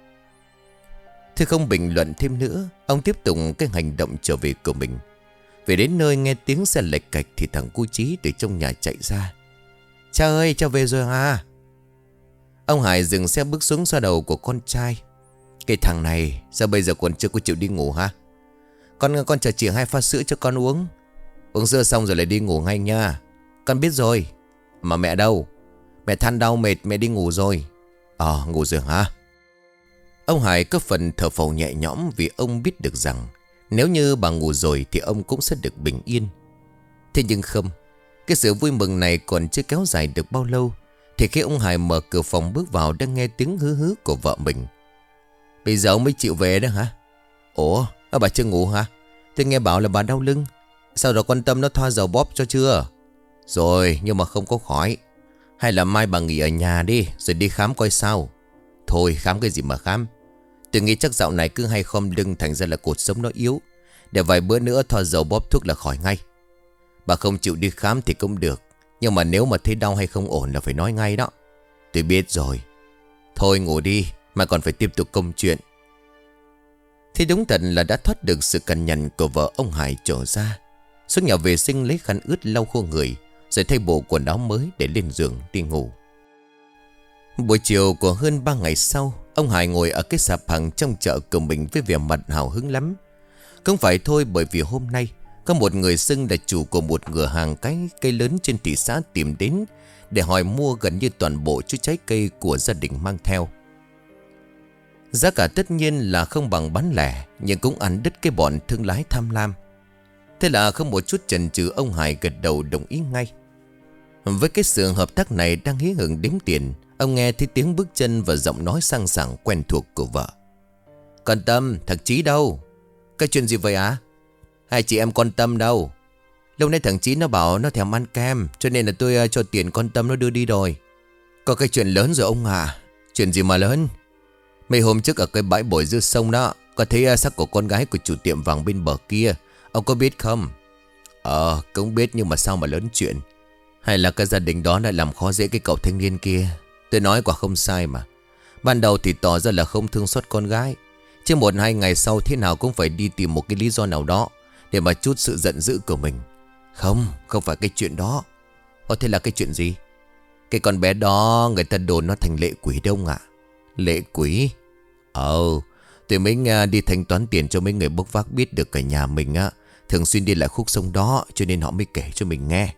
Thôi không bình luận thêm nữa, ông tiếp tục cái hành động trở về của mình. Về đến nơi nghe tiếng xe lệch cạch thì thằng cu Chí từ trong nhà chạy ra. Cha ơi, cha về rồi à? Ông Hải dừng xe bước xuống xoa đầu của con trai. Cái thằng này sao bây giờ còn chưa có chịu đi ngủ hả? Con chờ chị 2 pha sữa cho con uống. Uống sữa xong rồi lại đi ngủ ngay nha. Con biết rồi. Mà mẹ đâu? Mẹ than đau mệt mẹ đi ngủ rồi. Ngủ rồi hả? Ông Hải có phần thở phào nhẹ nhõm vì ông biết được rằng nếu như bà ngủ rồi thì ông cũng sẽ được bình yên. Thế nhưng không, cái sự vui mừng này còn chưa kéo dài được bao lâu thì khi ông Hải mở cửa phòng bước vào đang nghe tiếng hứ hứ của vợ mình. Bây giờ ông mới chịu về đó hả? Ủa, bà chưa ngủ hả? Tôi nghe bảo là bà đau lưng. Sao rồi con Tâm nó thoa dầu bóp cho chưa? Rồi, nhưng mà không có khỏi. Hay là mai bà nghỉ ở nhà đi rồi đi khám coi sao. Thôi khám cái gì mà khám. Tôi nghĩ chắc dạo này cứ hay khom lưng thành ra là cột sống nó yếu. Để vài bữa nữa thoa dầu bóp thuốc là khỏi ngay. Bà không chịu đi khám thì cũng được. Nhưng mà nếu mà thấy đau hay không ổn là phải nói ngay đó. Tôi biết rồi. Thôi ngủ đi, mà còn phải tiếp tục công chuyện. Thì đúng thật là đã thoát được sự cằn nhằn của vợ ông Hải trở ra. Xuống nhà vệ sinh lấy khăn ướt lau khô người, rồi thay bộ quần áo mới để lên giường đi ngủ. Buổi chiều của hơn 3 ngày sau, ông Hải ngồi ở cái sạp hàng trong chợ của mình với vẻ mặt hào hứng lắm. Không phải thôi, bởi vì hôm nay có một người xưng là chủ của một cửa hàng cái cây lớn trên thị xã tìm đến để hỏi mua gần như toàn bộ chút trái cây của gia đình mang theo. Giá cả tất nhiên là không bằng bán lẻ, nhưng cũng ăn đứt cái bọn thương lái tham lam. Thế là không một chút chần chừ, ông Hải gật đầu đồng ý ngay. Với cái sự hợp tác này đang hí hửng đếm tiền, ông nghe thấy tiếng bước chân và giọng nói sang sảng quen thuộc của vợ. Con Tâm, thằng Chí đâu? Cái chuyện gì vậy á? Hai chị em con Tâm đâu? Lúc nãy thằng Chí nó bảo nó thèm ăn kem, cho nên là tôi cho tiền con Tâm nó đưa đi rồi. Có cái chuyện lớn rồi ông à? Chuyện gì mà lớn? Mấy hôm trước ở cái bãi bồi giữa sông đó, có thấy xác của con gái của chủ tiệm vàng bên bờ kia. Ông có biết không? Cũng biết, nhưng mà sao mà lớn chuyện? Hay là cái gia đình đó lại làm khó dễ cái cậu thanh niên kia? Tôi nói quả không sai mà. Ban đầu thì tỏ ra là không thương xót con gái, chứ 1-2 ngày sau thế nào cũng phải đi tìm một cái lý do nào đó để mà trút sự giận dữ của mình. Không phải cái chuyện đó. Thế là cái chuyện gì? Cái con bé đó người ta đồn nó thành lệ quỷ đâu ạ? Lệ quỷ? Tụi mình đi thanh toán tiền cho mấy người bốc vác biết được cả nhà mình thường xuyên đi lại khúc sông đó, cho nên họ mới kể cho mình nghe.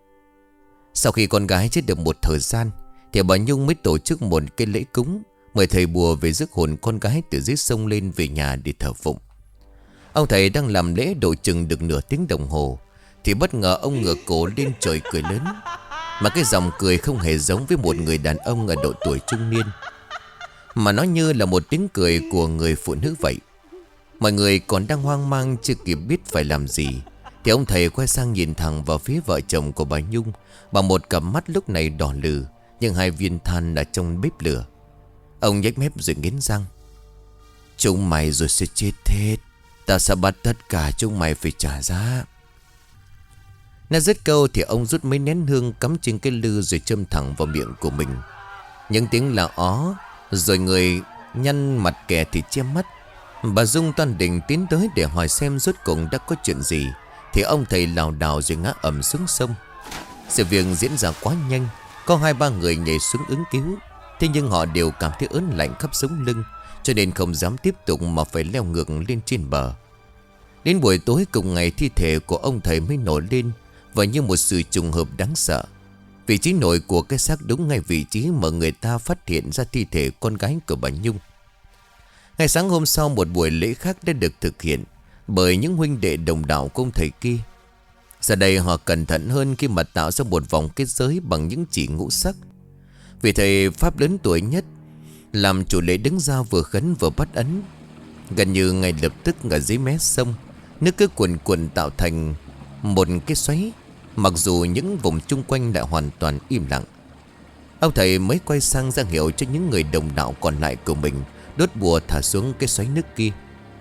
Sau khi con gái chết được một thời gian thì bà Nhung mới tổ chức một cái lễ cúng, mời thầy bùa về rước hồn con gái từ dưới sông lên về nhà để thờ phụng. Ông thầy đang làm lễ độ chừng được nửa tiếng đồng hồ thì bất ngờ ông ngửa cổ lên trời cười lớn. Mà cái dòng cười không hề giống với một người đàn ông ở độ tuổi trung niên, mà nó như là một tiếng cười của người phụ nữ vậy. Mọi người còn đang hoang mang chưa kịp biết phải làm gì thì ông thầy quay sang nhìn thẳng vào phía vợ chồng của bà Nhung bằng một cặp mắt lúc này đỏ lừ, nhưng 2 viên than ở trong bếp lửa. Ông nhếch mép rồi nghiến răng: chúng mày rồi sẽ chết hết. Ta sẽ bắt tất cả chúng mày phải trả giá. Nói dứt câu thì ông rút mấy nén hương cắm trên cái lư rồi châm thẳng vào miệng của mình. Những tiếng là ó, rồi người nhăn mặt kẻ thì che mắt. Bà Dung toan định tiến tới để hỏi xem rốt cuộc đã có chuyện gì thì ông thầy lảo đảo rồi ngã ầm xuống sông. Sự việc diễn ra quá nhanh, có 2-3 người nhảy xuống ứng cứu. Thế nhưng họ đều cảm thấy ớn lạnh khắp sống lưng, cho nên không dám tiếp tục mà phải leo ngược lên trên bờ. Đến buổi tối cùng ngày, thi thể của ông thầy mới nổi lên, và như một sự trùng hợp đáng sợ, vị trí nổi của cái xác đúng ngay vị trí mà người ta phát hiện ra thi thể con gái của bà Nhung. Ngày sáng hôm sau, một buổi lễ khác đã được thực hiện bởi những huynh đệ đồng đạo của ông thầy kia. Giờ đây họ cẩn thận hơn khi mà tạo ra một vòng kết giới bằng những chỉ ngũ sắc. Vị thầy pháp lớn tuổi nhất làm chủ lễ đứng ra vừa khấn vừa bắt ấn. Gần như ngay lập tức ở dưới mé sông, nước cứ cuồn cuộn tạo thành một cái xoáy, mặc dù những vùng chung quanh đã hoàn toàn im lặng. Ông thầy mới quay sang ra hiệu cho những người đồng đạo còn lại của mình đốt bùa thả xuống cái xoáy nước kia.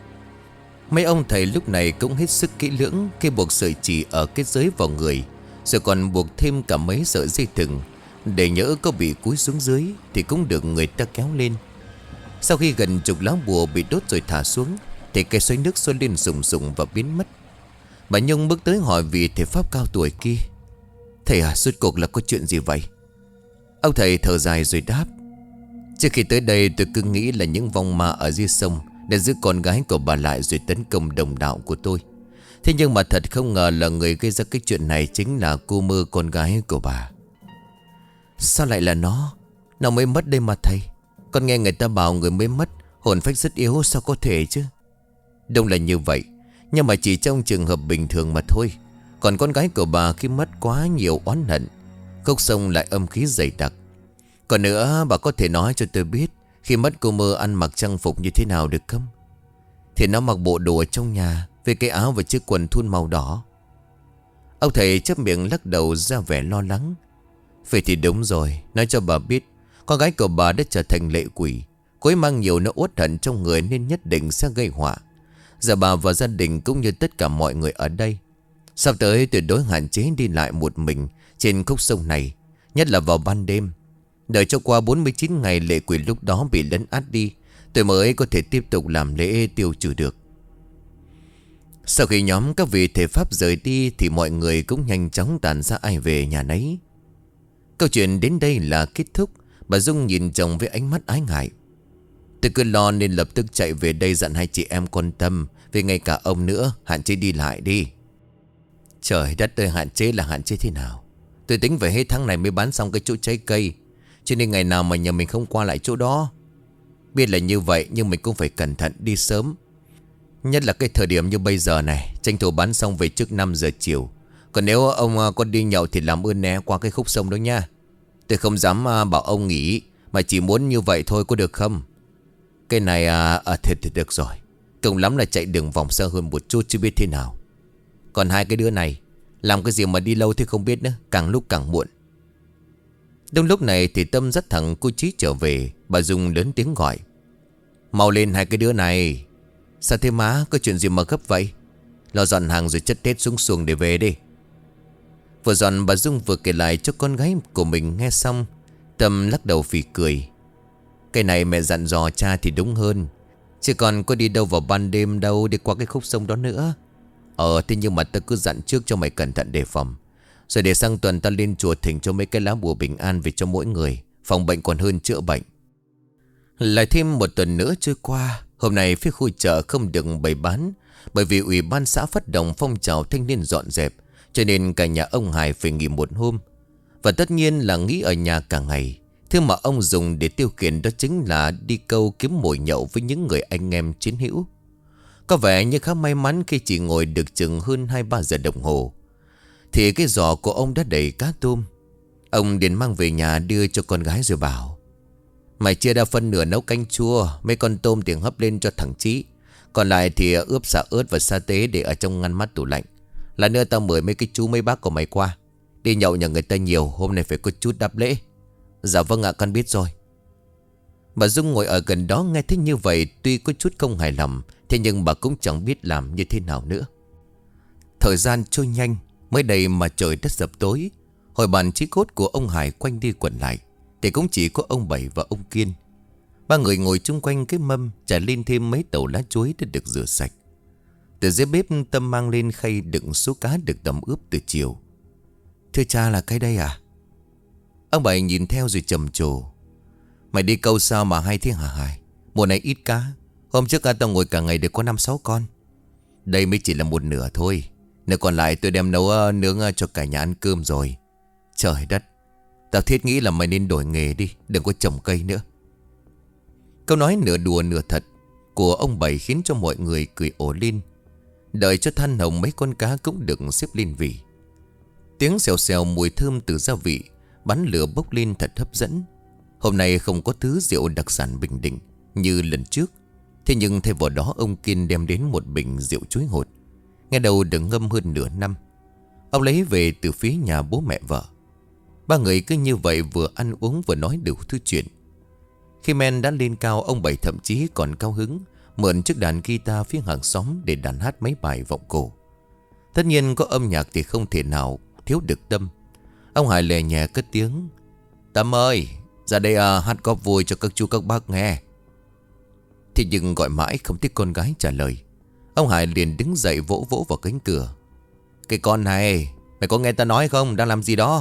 Mấy ông thầy lúc này cũng hết sức kỹ lưỡng khi buộc sợi chỉ ở kết giới vào người, rồi còn buộc thêm cả mấy sợi dây thừng để nhỡ có bị cúi xuống dưới thì cũng được người ta kéo lên. Sau khi gần chục lá bùa bị đốt rồi thả xuống thì cái xoáy nước sôi lên sùng sùng và biến mất. Bà Nhung bước tới hỏi vị thầy pháp cao tuổi kia: thầy rốt cuộc là có chuyện gì vậy? Ông thầy thở dài rồi đáp: trước khi tới đây tôi cứ nghĩ là những vong ma ở dưới sông để giữ con gái của bà lại rồi tấn công đồng đạo của tôi. Thế nhưng mà thật không ngờ là người gây ra cái chuyện này chính là cô Mơ, con gái của bà. Sao lại là nó? Nó mới mất đây mà thầy. Con nghe người ta bảo người mới mất hồn phách rất yếu, sao có thể chứ? Đúng là như vậy, nhưng mà chỉ trong trường hợp bình thường mà thôi. Còn con gái của bà khi mất quá nhiều oán hận, khúc sông lại âm khí dày đặc. Còn nữa, bà có thể nói cho tôi biết khi mất cô Mơ ăn mặc trang phục như thế nào được không? Thì nó mặc bộ đồ ở trong nhà với cái áo và chiếc quần thun màu đỏ. Ông thầy chép miệng lắc đầu ra vẻ lo lắng. Vậy thì đúng rồi, nói cho bà biết, con gái của bà đã trở thành lệ quỷ. Cô ấy mang nhiều nỗi uất hận trong người nên nhất định sẽ gây họa. Giờ bà và gia đình cũng như tất cả mọi người ở đây sắp tới tuyệt đối hạn chế đi lại một mình trên khúc sông này, nhất là vào ban đêm. Đợi cho qua 49 ngày lệ quỷ lúc đó bị lấn át đi, tôi mới có thể tiếp tục làm lễ tiêu trừ được. Sau khi nhóm các vị thầy pháp rời đi thì mọi người cũng nhanh chóng tản ra ai về nhà nấy. Câu chuyện đến đây là kết thúc. Bà Dung nhìn chồng với ánh mắt ái ngại. Tôi cứ lo nên lập tức chạy về đây dặn 2 chị em quan tâm, vì ngay cả ông nữa hạn chế đi lại đi. Trời đất ơi, hạn chế là hạn chế thế nào? Tôi tính về hết tháng này mới bán xong cái chỗ trái cây, cho nên ngày nào mà nhà mình không qua lại chỗ đó. Biết là như vậy nhưng mình cũng phải cẩn thận đi sớm, nhất là cái thời điểm như bây giờ này, tranh thủ bán xong về trước 5 giờ chiều. Còn nếu ông có đi nhậu thì làm ơn né qua cái khúc sông đó nha. Tôi không dám bảo ông nghỉ, mà chỉ muốn như vậy thôi, có được không? Cái này thì được rồi. Cùng lắm là chạy đường vòng xa hơn một chút chứ biết thế nào. Còn 2 cái đứa này làm cái gì mà đi lâu thì không biết nữa, càng lúc càng muộn. Đúng lúc này thì Tâm dắt thằng cô Chí trở về. Bà Dung lớn tiếng gọi: mau lên 2 cái đứa này. Sao thế má, có chuyện gì mà gấp vậy? Lo dọn hàng rồi chất Tết xuống xuồng để về đi. Vừa dọn bà Dung vừa kể lại cho con gái của mình nghe xong. Tâm lắc đầu phì cười. Cái này mẹ dặn dò cha thì đúng hơn. Chứ còn có đi đâu vào ban đêm đâu, đi qua cái khúc sông đó nữa. Thế nhưng mà ta cứ dặn trước cho mày cẩn thận đề phòng. Rồi để sang tuần ta lên chùa thỉnh cho mấy cái lá bùa bình an về cho mỗi người. Phòng bệnh còn hơn chữa bệnh. Lại thêm một tuần nữa trôi qua. Hôm nay phía khu chợ không được bày bán, bởi vì ủy ban xã phát động phong trào thanh niên dọn dẹp, cho nên cả nhà ông Hải phải nghỉ một hôm. Và tất nhiên là nghỉ ở nhà cả ngày. Thứ mà ông dùng để tiêu khiển đó chính là đi câu kiếm mồi nhậu với những người anh em chiến hữu. Có vẻ như khá may mắn khi chỉ ngồi được chừng hơn 2-3 giờ đồng hồ thì cái giỏ của ông đã đầy cá tôm. Ông liền mang về nhà đưa cho con gái rồi bảo: mày chia ra phân nửa nấu canh chua, mấy con tôm thì hấp lên cho thằng Chí, còn lại thì ướp xả ớt và sa tế để ở trong ngăn mát tủ lạnh. Là nữa tao mời mấy cái chú mấy bác của mày qua. Đi nhậu nhà người ta nhiều, hôm nay phải có chút đáp lễ. Dạ vâng ạ, con biết rồi. Bà Dung ngồi ở gần đó nghe thấy như vậy, tuy có chút không hài lòng, thế nhưng bà cũng chẳng biết làm như thế nào nữa. Thời gian trôi nhanh, mới đây mà trời đất dập tối. Hồi bàn chí cốt của ông Hải quanh đi quẩn lại thì cũng chỉ có ông Bảy và ông Kiên. Ba người ngồi chung quanh cái mâm, trải lên thêm mấy tàu lá chuối đã được rửa sạch. Từ dưới bếp Tâm mang lên khay đựng số cá được tẩm ướp từ chiều. Thưa cha, là cái đây à? Ông Bảy nhìn theo rồi trầm trồ: mày đi câu sao mà hay thế hả Hải? Mùa này ít cá. Hôm trước tao ngồi cả ngày được có 5-6 con. Đây mới chỉ là một nửa thôi. Nửa còn lại tôi đem nấu nướng cho cả nhà ăn cơm rồi. Trời đất, tao thiết nghĩ là mày nên đổi nghề đi, đừng có trồng cây nữa. Câu nói nửa đùa nửa thật của ông Bảy khiến cho mọi người cười ồ lên. Đợi cho than hồng mấy con cá cũng được xếp lên vỉ. Tiếng xèo xèo mùi thơm từ gia vị bắn lửa bốc lên thật hấp dẫn. Hôm nay không có thứ rượu đặc sản Bình Định như lần trước. Thế nhưng thay vào đó ông Kiên đem đến một bình rượu chuối hột, nghe đầu được ngâm hơn nửa năm. Ông lấy về từ phía nhà bố mẹ vợ. Ba người cứ như vậy vừa ăn uống vừa nói đủ thứ chuyện. Khi men đã lên cao, ông Bảy thậm chí còn cao hứng mượn chiếc đàn guitar phía hàng xóm để đàn hát mấy bài vọng cổ. Tất nhiên có âm nhạc thì không thể nào thiếu được Tâm. Ông Hải lè nhẹ cất tiếng: Tâm ơi, ra đây hát góp vui cho các chú các bác nghe. Thì nhưng gọi mãi không thấy con gái trả lời. Ông Hải liền đứng dậy vỗ vỗ vào cánh cửa: Cái con này, mày có nghe ta nói không? Đang làm gì đó?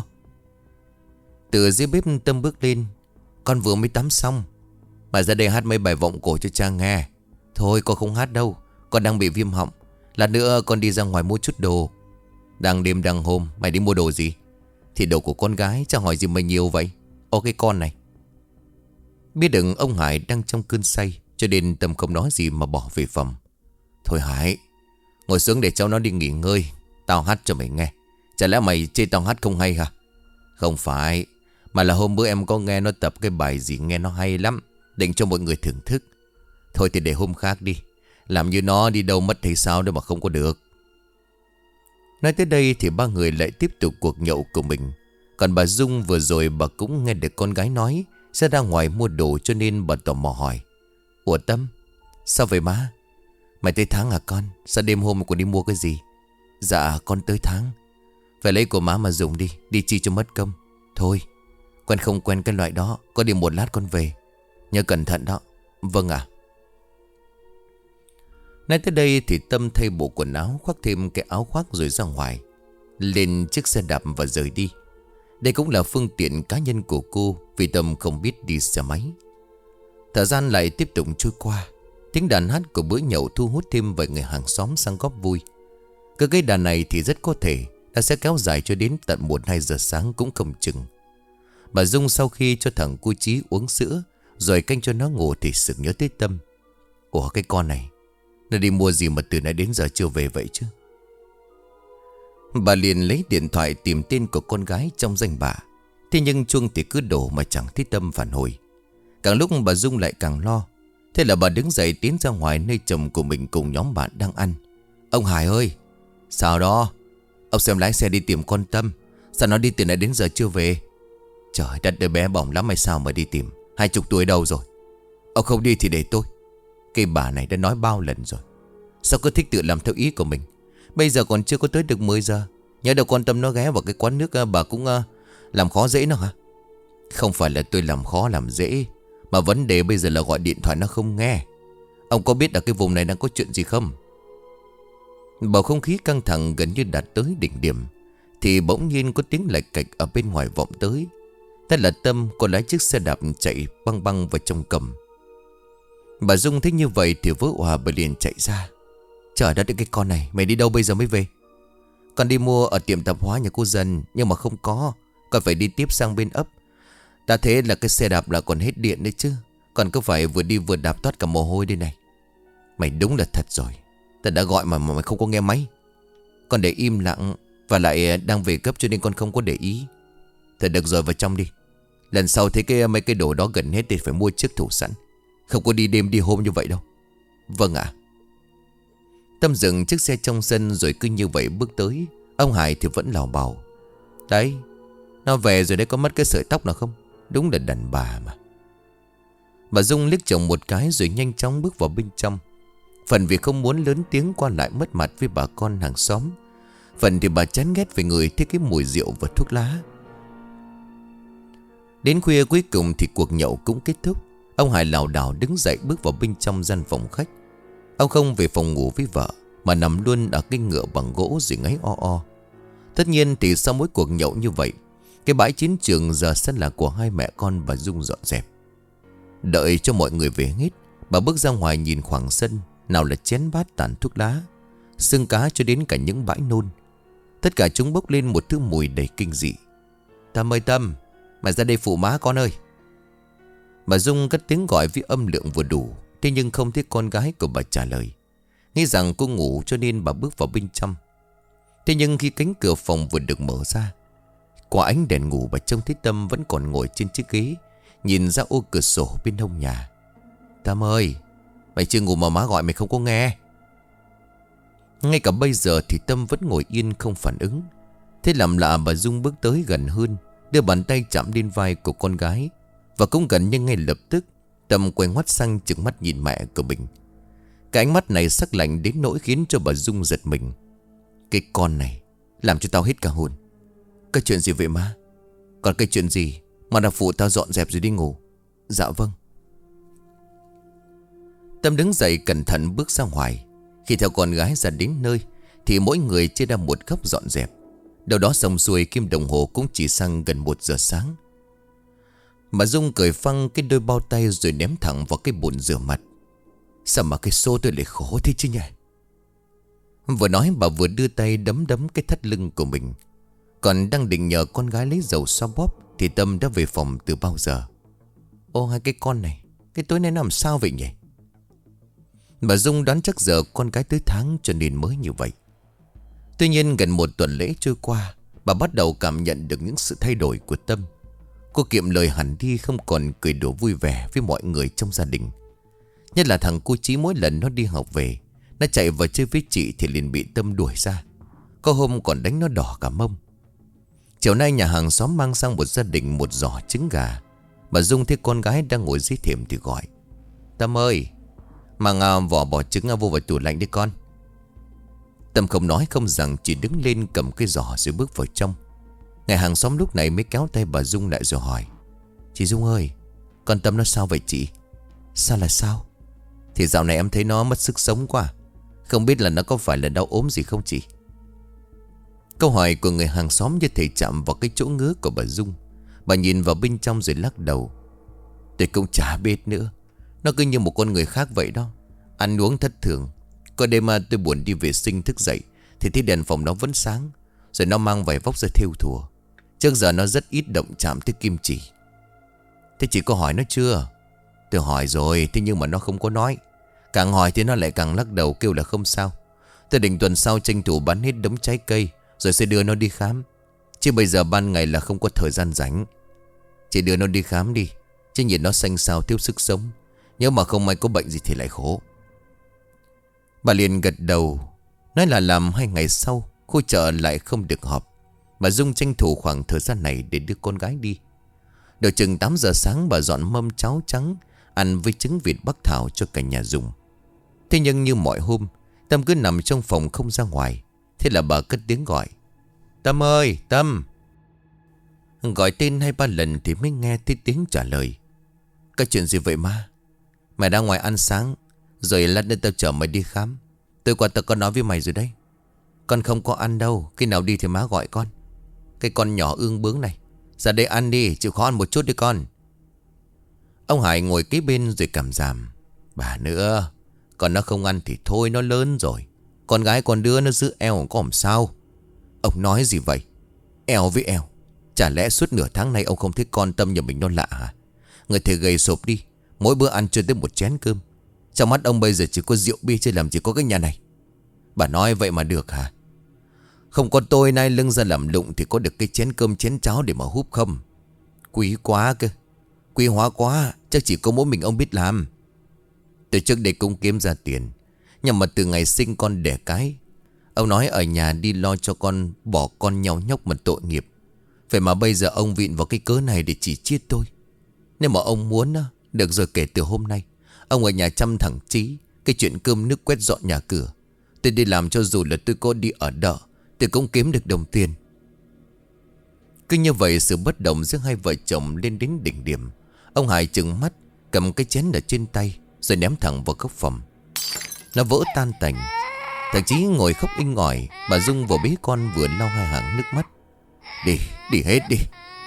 Từ dưới bếp Tâm bước lên: Con vừa mới tắm xong. Mày ra đây hát mấy bài vọng cổ cho cha nghe. Thôi con không hát đâu, con đang bị viêm họng. Lát nữa con đi ra ngoài mua chút đồ. Đang đêm đang hôm, mày đi mua đồ gì? Thì đồ của con gái, cha hỏi gì mày nhiều vậy? Ô cái con này. Biết đừng ông Hải đang trong cơn say, cho nên Tâm không nói gì mà bỏ về phòng. Thôi Hải, ngồi xuống để cháu nó đi nghỉ ngơi. Tao hát cho mày nghe. Chả lẽ mày chê tao hát không hay hả? Không phải, mà là hôm bữa em có nghe nó tập cái bài gì nghe nó hay lắm, định cho mọi người thưởng thức. Thôi thì để hôm khác đi. Làm như nó đi đâu mất hay sao đâu mà không có được. Nói tới đây thì ba người lại tiếp tục cuộc nhậu của mình. Còn bà Dung vừa rồi bà cũng nghe được con gái nói sẽ ra ngoài mua đồ, cho nên bà tò mò hỏi: Ủa Tâm, sao vậy má? Mày tới tháng à con? Sao đêm hôm còn đi mua cái gì? Dạ con tới tháng. Phải lấy của má mà dùng đi, đi chi cho mất công. Thôi, con không quen cái loại đó, có đi một lát con về. Nhớ cẩn thận đó. Vâng ạ. Nói tới đây thì Tâm thay bộ quần áo, khoác thêm cái áo khoác rồi ra ngoài, lên chiếc xe đạp và rời đi. Đây cũng là phương tiện cá nhân của cô, vì Tâm không biết đi xe máy. Thời gian lại tiếp tục trôi qua. Tiếng đàn hát của bữa nhậu thu hút thêm vài người hàng xóm sang góp vui. Cứ cái đàn này thì rất có thể nó sẽ kéo dài cho đến tận 1-2 giờ sáng cũng không chừng. Bà Dung sau khi cho thằng cu Chí uống sữa rồi canh cho nó ngủ thì sực nhớ tới Tâm. Ủa cái con này, nó đi mua gì mà từ nãy đến giờ chưa về vậy chứ? Bà liền lấy điện thoại tìm tên của con gái trong danh bạ. Thế nhưng chuông thì cứ đổ mà chẳng thấy Tâm phản hồi. Càng lúc bà Dung lại càng lo. Thế là bà đứng dậy tiến ra ngoài nơi chồng của mình cùng nhóm bạn đang ăn. Ông Hải ơi! Sao đó? Ông xem lái xe đi tìm con Tâm. Sao nó đi từ nãy đến giờ chưa về? Trời đất, đứa bé bỏng lắm hay sao mà đi tìm? 20 tuổi đâu rồi? Ông không đi thì để tôi. Cái bà này đã nói bao lần rồi. Sao cứ thích tự làm theo ý của mình? Bây giờ còn chưa có tới được 10 giờ. Nhớ đâu con Tâm nó ghé vào cái quán nước bà cũng làm khó dễ nó hả? Không phải là tôi làm khó làm dễ, Mà vấn đề bây giờ là gọi điện thoại nó không nghe. Ông có biết ở cái vùng này đang có chuyện gì không? Bầu không khí căng thẳng gần như đạt tới đỉnh điểm thì bỗng nhiên có tiếng lạch cạch ở bên ngoài vọng tới. Thế là Tâm có lái chiếc xe đạp chạy băng băng vào trong cầm. Bà Dung thấy như vậy thì vỡ òa, bà liền chạy ra. Trời đất, cái con này, mày đi đâu bây giờ mới về? Con đi mua ở tiệm tạp hóa nhà cô Dần, nhưng mà không có. Con phải đi tiếp sang bên ấp. Đã thế là cái xe đạp là còn hết điện đấy chứ. Còn cứ phải vừa đi vừa đạp toát cả mồ hôi đây này. Mày đúng là thật rồi. Ta đã gọi mà mày không có nghe máy. Con để im lặng. Và lại đang về cấp cho nên con không có để ý. Thôi được rồi, vào trong đi. Lần sau thấy mấy cái đồ đó gần hết thì phải mua trước thủ sẵn. Không có đi đêm đi hôm như vậy đâu. Vâng ạ. Tâm dừng chiếc xe trong sân rồi cứ như vậy bước tới. Ông Hải thì vẫn lảo bảo. Đấy, nó về rồi đấy, có mất cái sợi tóc nào không? Đúng là đàn bà mà. Bà Dung liếc chồng một cái rồi nhanh chóng bước vào bên trong. Phần vì không muốn lớn tiếng qua lại mất mặt với bà con hàng xóm. Phần thì bà chán ghét về người thấy cái mùi rượu và thuốc lá. Đến khuya cuối cùng thì cuộc nhậu cũng kết thúc. Ông Hải lảo đảo đứng dậy bước vào bên trong gian phòng khách. Ông không về phòng ngủ với vợ mà nằm luôn ở cái ngựa bằng gỗ rồi ngáy o o. Tất nhiên thì sau mỗi cuộc nhậu như vậy, cái bãi chiến trường giờ sẽ là của hai mẹ con bà Dung dọn dẹp. Đợi cho mọi người về hết, bà bước ra ngoài nhìn khoảng sân. Nào là chén bát tàn thuốc lá, xương cá cho đến cả những bãi nôn. Tất cả chúng bốc lên một thứ mùi đầy kinh dị. Tâm ơi Tâm, mày ra đây phụ má con ơi. Bà Dung cất tiếng gọi với âm lượng vừa đủ. Thế nhưng không thấy con gái của bà trả lời. Nghĩ rằng cô ngủ cho nên bà bước vào bên trong. Thế nhưng khi cánh cửa phòng vừa được mở ra, qua ánh đèn ngủ bà trông thấy Tâm vẫn còn ngồi trên chiếc ghế, nhìn ra ô cửa sổ bên hông nhà. Tâm ơi, mày chưa ngủ mà má gọi mày không có nghe. Ngay cả bây giờ thì Tâm vẫn ngồi yên không phản ứng. Thế làm lạ bà Dung bước tới gần hơn, đưa bàn tay chạm lên vai của con gái. Và cũng gần như ngay lập tức Tâm quay ngoắt sang trừng mắt nhìn mẹ của mình. Cái ánh mắt này sắc lạnh đến nỗi khiến cho bà Dung giật mình. Cái con này làm cho tao hết cả hồn. Cái chuyện gì vậy má? Còn cái chuyện gì mà đã phụ tao dọn dẹp rồi đi ngủ? Dạ vâng. Tâm đứng dậy cẩn thận bước ra ngoài. Khi theo con gái ra đến nơi thì mỗi người chia ra một góc dọn dẹp. Đâu đó xong xuôi kim đồng hồ cũng chỉ sang gần 1 giờ sáng. Bà Dung cởi phăng cái đôi bao tay rồi ném thẳng vào cái bồn rửa mặt. Sao mà cái xô tôi lại khổ thế chứ nhỉ? Vừa nói bà vừa đưa tay đấm đấm cái thắt lưng của mình. Còn đang định nhờ con gái lấy dầu xoa bóp thì Tâm đã về phòng từ bao giờ. Ô hai cái con này, cái tối nay nó làm sao vậy nhỉ? Bà Dung đoán chắc giờ con gái tới tháng cho nên mới như vậy. Tuy nhiên gần 1 tuần lễ trôi qua, bà bắt đầu cảm nhận được những sự thay đổi của Tâm. Cô kiệm lời hẳn đi, không còn cười đùa vui vẻ với mọi người trong gia đình. Nhất là thằng cô Chí mỗi lần nó đi học về, nó chạy vào chơi với chị thì liền bị Tâm đuổi ra. Có hôm còn đánh nó đỏ cả mông. Chiều nay nhà hàng xóm mang sang một gia đình 1 giỏ trứng gà. Bà Dung thấy con gái đang ngồi dưới thềm thì gọi. Tâm ơi, mang vỏ bò trứng vô vào tủ lạnh đi con. Tâm không nói không rằng, chỉ đứng lên cầm cái giỏ rồi bước vào trong. Người hàng xóm lúc này mới kéo tay bà Dung lại rồi hỏi. Chị Dung ơi, con Tâm nó sao vậy chị? Sao là sao? Thì dạo này em thấy nó mất sức sống quá. Không biết là nó có phải là đau ốm gì không chị? Câu hỏi của người hàng xóm như thể chạm vào cái chỗ ngứa của bà Dung. Bà nhìn vào bên trong rồi lắc đầu. Tôi cũng chả biết nữa. Nó cứ như một con người khác vậy đó. Ăn uống thất thường. Có đêm mà tôi buồn đi vệ sinh thức dậy thì thấy đèn phòng nó vẫn sáng. Rồi nó mang vải vóc ra thêu thùa. Trước giờ nó rất ít động chạm tới kim chỉ. Thế chị có hỏi nó chưa? Tôi hỏi rồi, thế nhưng mà nó không có nói. Càng hỏi thì nó lại càng lắc đầu kêu là không sao. Tôi định tuần sau tranh thủ bán hết đống trái cây rồi sẽ đưa nó đi khám. Chứ bây giờ ban ngày là không có thời gian rảnh. Chị đưa nó đi khám đi, chứ nhìn nó xanh xao thiếu sức sống. Nếu mà không may có bệnh gì thì lại khổ. Bà liền gật đầu. Nói là làm 2 ngày sau khu chợ lại không được họp. Bà Dung tranh thủ khoảng thời gian này để đưa con gái đi. Được chừng 8 giờ sáng bà dọn mâm cháo trắng ăn với trứng vịt bắc thảo cho cả nhà dùng. Thế nhưng như mọi hôm, Tâm cứ nằm trong phòng không ra ngoài. Thế là bà cất tiếng gọi. Tâm ơi, Tâm. Gọi tên 2-3 lần thì mới nghe thấy tiếng trả lời. Cái chuyện gì vậy má? Mày ra ngoài ăn sáng, rồi lát nữa tao chở mày đi khám. Tối qua tao có nói với mày rồi đấy. Con không có ăn đâu, khi nào đi thì má gọi con. Cái con nhỏ ương bướng này, ra đây ăn đi, chịu khó ăn một chút đi con. Ông Hải ngồi kế bên rồi cảm giảm. Bà nữa, còn nó không ăn thì thôi, nó lớn rồi. Con gái con đứa nó giữ eo có làm sao? Ông nói gì vậy? Eo với eo, chả lẽ suốt nửa tháng nay ông không thấy con Tâm nhà mình nó lạ hả? Người thì gầy sụp đi, mỗi bữa ăn chưa tới một chén cơm. Trong mắt ông bây giờ chỉ có rượu bia, chứ làm gì có cái nhà này. Bà nói vậy mà được hả? Không có tôi nay lưng ra làm lụng thì có được cái chén cơm chén cháo để mà húp không? Quý quá cơ, quý hóa quá, chắc chỉ có mỗi mình ông biết làm. Từ trước đây cũng kiếm ra tiền, nhưng mà từ ngày sinh con đẻ cái, ông nói ở nhà đi lo cho con, bỏ con nhau nhóc mà tội nghiệp. Vậy mà bây giờ ông vịn vào cái cớ này để chỉ chiết tôi. Nếu mà ông muốn á, được rồi, kể từ hôm nay ông ở nhà chăm thằng Chí. Cái chuyện cơm nước quét dọn nhà cửa tôi đi làm, cho dù là tôi có đi ở đợ tôi cũng kiếm được đồng tiền. Cứ như vậy sự bất đồng giữa hai vợ chồng lên đến đỉnh điểm. Ông Hải trừng mắt, cầm cái chén ở trên tay rồi ném thẳng vào góc phòng. Nó vỡ tan tành. Thằng Chí ngồi khóc inh ỏi. Bà Dung vừa bế con vừa lau hai hàng nước mắt. Đi, đi hết đi.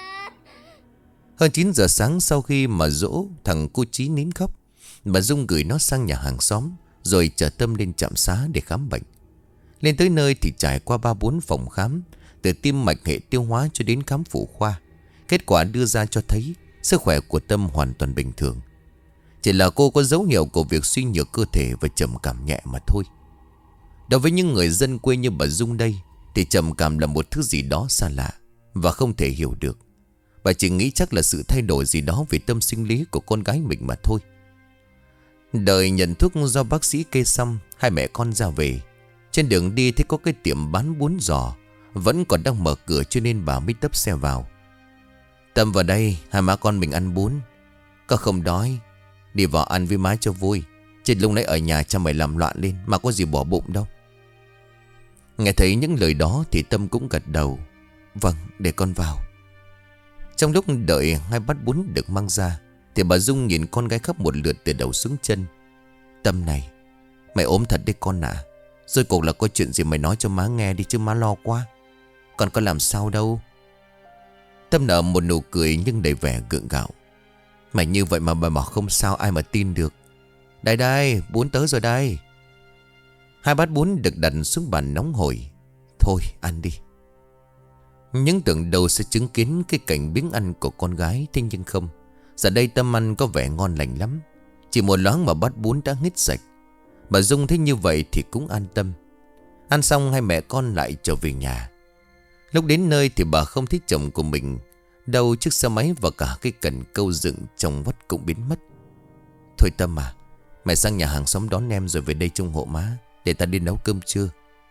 Hơn 9 giờ sáng, sau khi mà dỗ thằng cô Chí nín khóc, bà Dung gửi nó sang nhà hàng xóm, rồi chở Tâm lên trạm xá để khám bệnh. Lên tới nơi thì trải qua 3-4 phòng khám, từ tim mạch hệ tiêu hóa cho đến khám phụ khoa. Kết quả đưa ra cho thấy sức khỏe của Tâm hoàn toàn bình thường. Chỉ là cô có dấu hiệu của việc suy nhược cơ thể và trầm cảm nhẹ mà thôi. Đối với những người dân quê như bà Dung đây thì trầm cảm là một thứ gì đó xa lạ và không thể hiểu được. Bà chỉ nghĩ chắc là sự thay đổi gì đó về tâm sinh lý của con gái mình mà thôi. Đợi nhận thuốc do bác sĩ kê xong, hai mẹ con ra về. Trên đường đi thấy có cái tiệm bán bún giò vẫn còn đang mở cửa, cho nên bà mới tấp xe vào. Tâm vào đây, hai má con mình ăn bún. Có không đói, đi vào ăn với má cho vui, chứ lúc nãy ở nhà cha mày làm loạn lên mà có gì bỏ bụng đâu. Nghe thấy những lời đó thì Tâm cũng gật đầu. Vâng, để con vào. Trong lúc đợi hai bát bún được mang ra thì bà Dung nhìn con gái khắp một lượt từ đầu xuống chân. Tâm này, mày ốm thật đấy con ạ. Rồi cuộc là có chuyện gì mày nói cho má nghe đi, chứ má lo quá. Con có làm sao đâu. Tâm nở một nụ cười nhưng đầy vẻ gượng gạo. Mày như vậy mà bà bảo không sao, ai mà tin được. Đây đây, bún tới rồi đây. Hai bát bún được đặt xuống bàn nóng hổi. Thôi ăn đi. Nhưng tưởng đâu sẽ chứng kiến cái cảnh biếng ăn của con gái, thế nhưng không. Giờ đây Tâm ăn có vẻ ngon lành lắm. Chỉ một loáng mà bát bún đã hết sạch. Bà Dung thấy như vậy thì cũng an tâm. Ăn xong hai mẹ con lại trở về nhà. Lúc đến nơi thì bà không thấy chồng của mình đâu. Chiếc xe máy và cả cái cần câu dựng trong vắt cũng biến mất. Thôi Tâm à, mày sang nhà hàng xóm đón em rồi về đây trông hộ má, để ta đi nấu cơm trưa.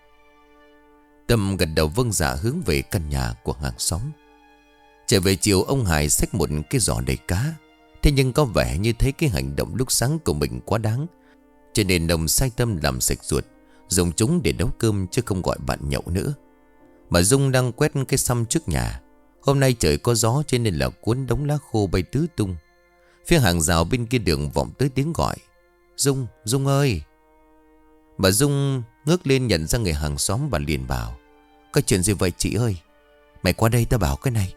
Tâm gật đầu vâng dạ, hướng về căn nhà của hàng xóm. Trở về chiều, ông Hải xách một cái giỏ đầy cá. Thế nhưng có vẻ như thấy cái hành động lúc sáng của mình quá đáng, cho nên ông sai Tâm làm sạch ruột, dùng chúng để nấu cơm chứ không gọi bạn nhậu nữa. Bà Dung đang quét cái xăm trước nhà. Hôm nay trời có gió cho nên là cuốn đống lá khô bay tứ tung. Phía hàng rào bên kia đường vọng tới tiếng gọi. Dung, Dung ơi. Bà Dung ngước lên nhận ra người hàng xóm, bà liền bảo. Có chuyện gì vậy chị ơi? Mày qua đây ta bảo cái này.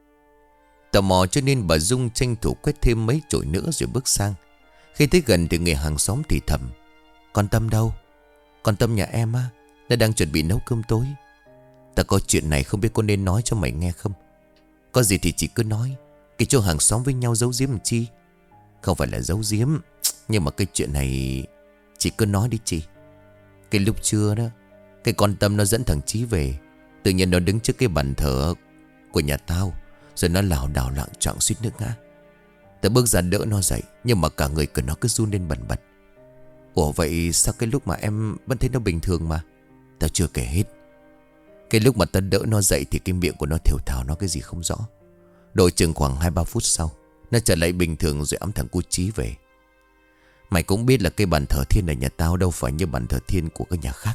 Tò mò cho nên bà Dung tranh thủ quét thêm mấy chổi nữa rồi bước sang. Khi tới gần thì người hàng xóm thì thầm. Con Tâm đâu? Con Tâm nhà em á, nó đang chuẩn bị nấu cơm tối. Ta có chuyện này không biết có nên nói cho mày nghe không? Có gì thì chị cứ nói. Cái chỗ hàng xóm với nhau giấu giếm làm chi? Không phải là giấu giếm, nhưng mà cái chuyện này chị cứ nói đi chị. Cái lúc trưa đó, cái con Tâm nó dẫn thằng Chí về. Tự nhiên nó đứng trước cái bàn thờ của nhà tao, rồi nó lảo đảo lạng choạng suýt nước ngã. Tao bước ra đỡ nó dậy, nhưng mà cả người của nó cứ run lên bần bật. Ủa vậy sao cái lúc mà em vẫn thấy nó bình thường mà? Tao chưa kể hết. Cái lúc mà tao đỡ nó dậy thì cái miệng của nó thều thào nói cái gì không rõ. Độ chừng khoảng 2-3 phút sau, nó trở lại bình thường rồi ẵm thằng cu Chí về. Mày cũng biết là cái bàn thờ thiên ở nhà tao đâu phải như bàn thờ thiên của các nhà khác.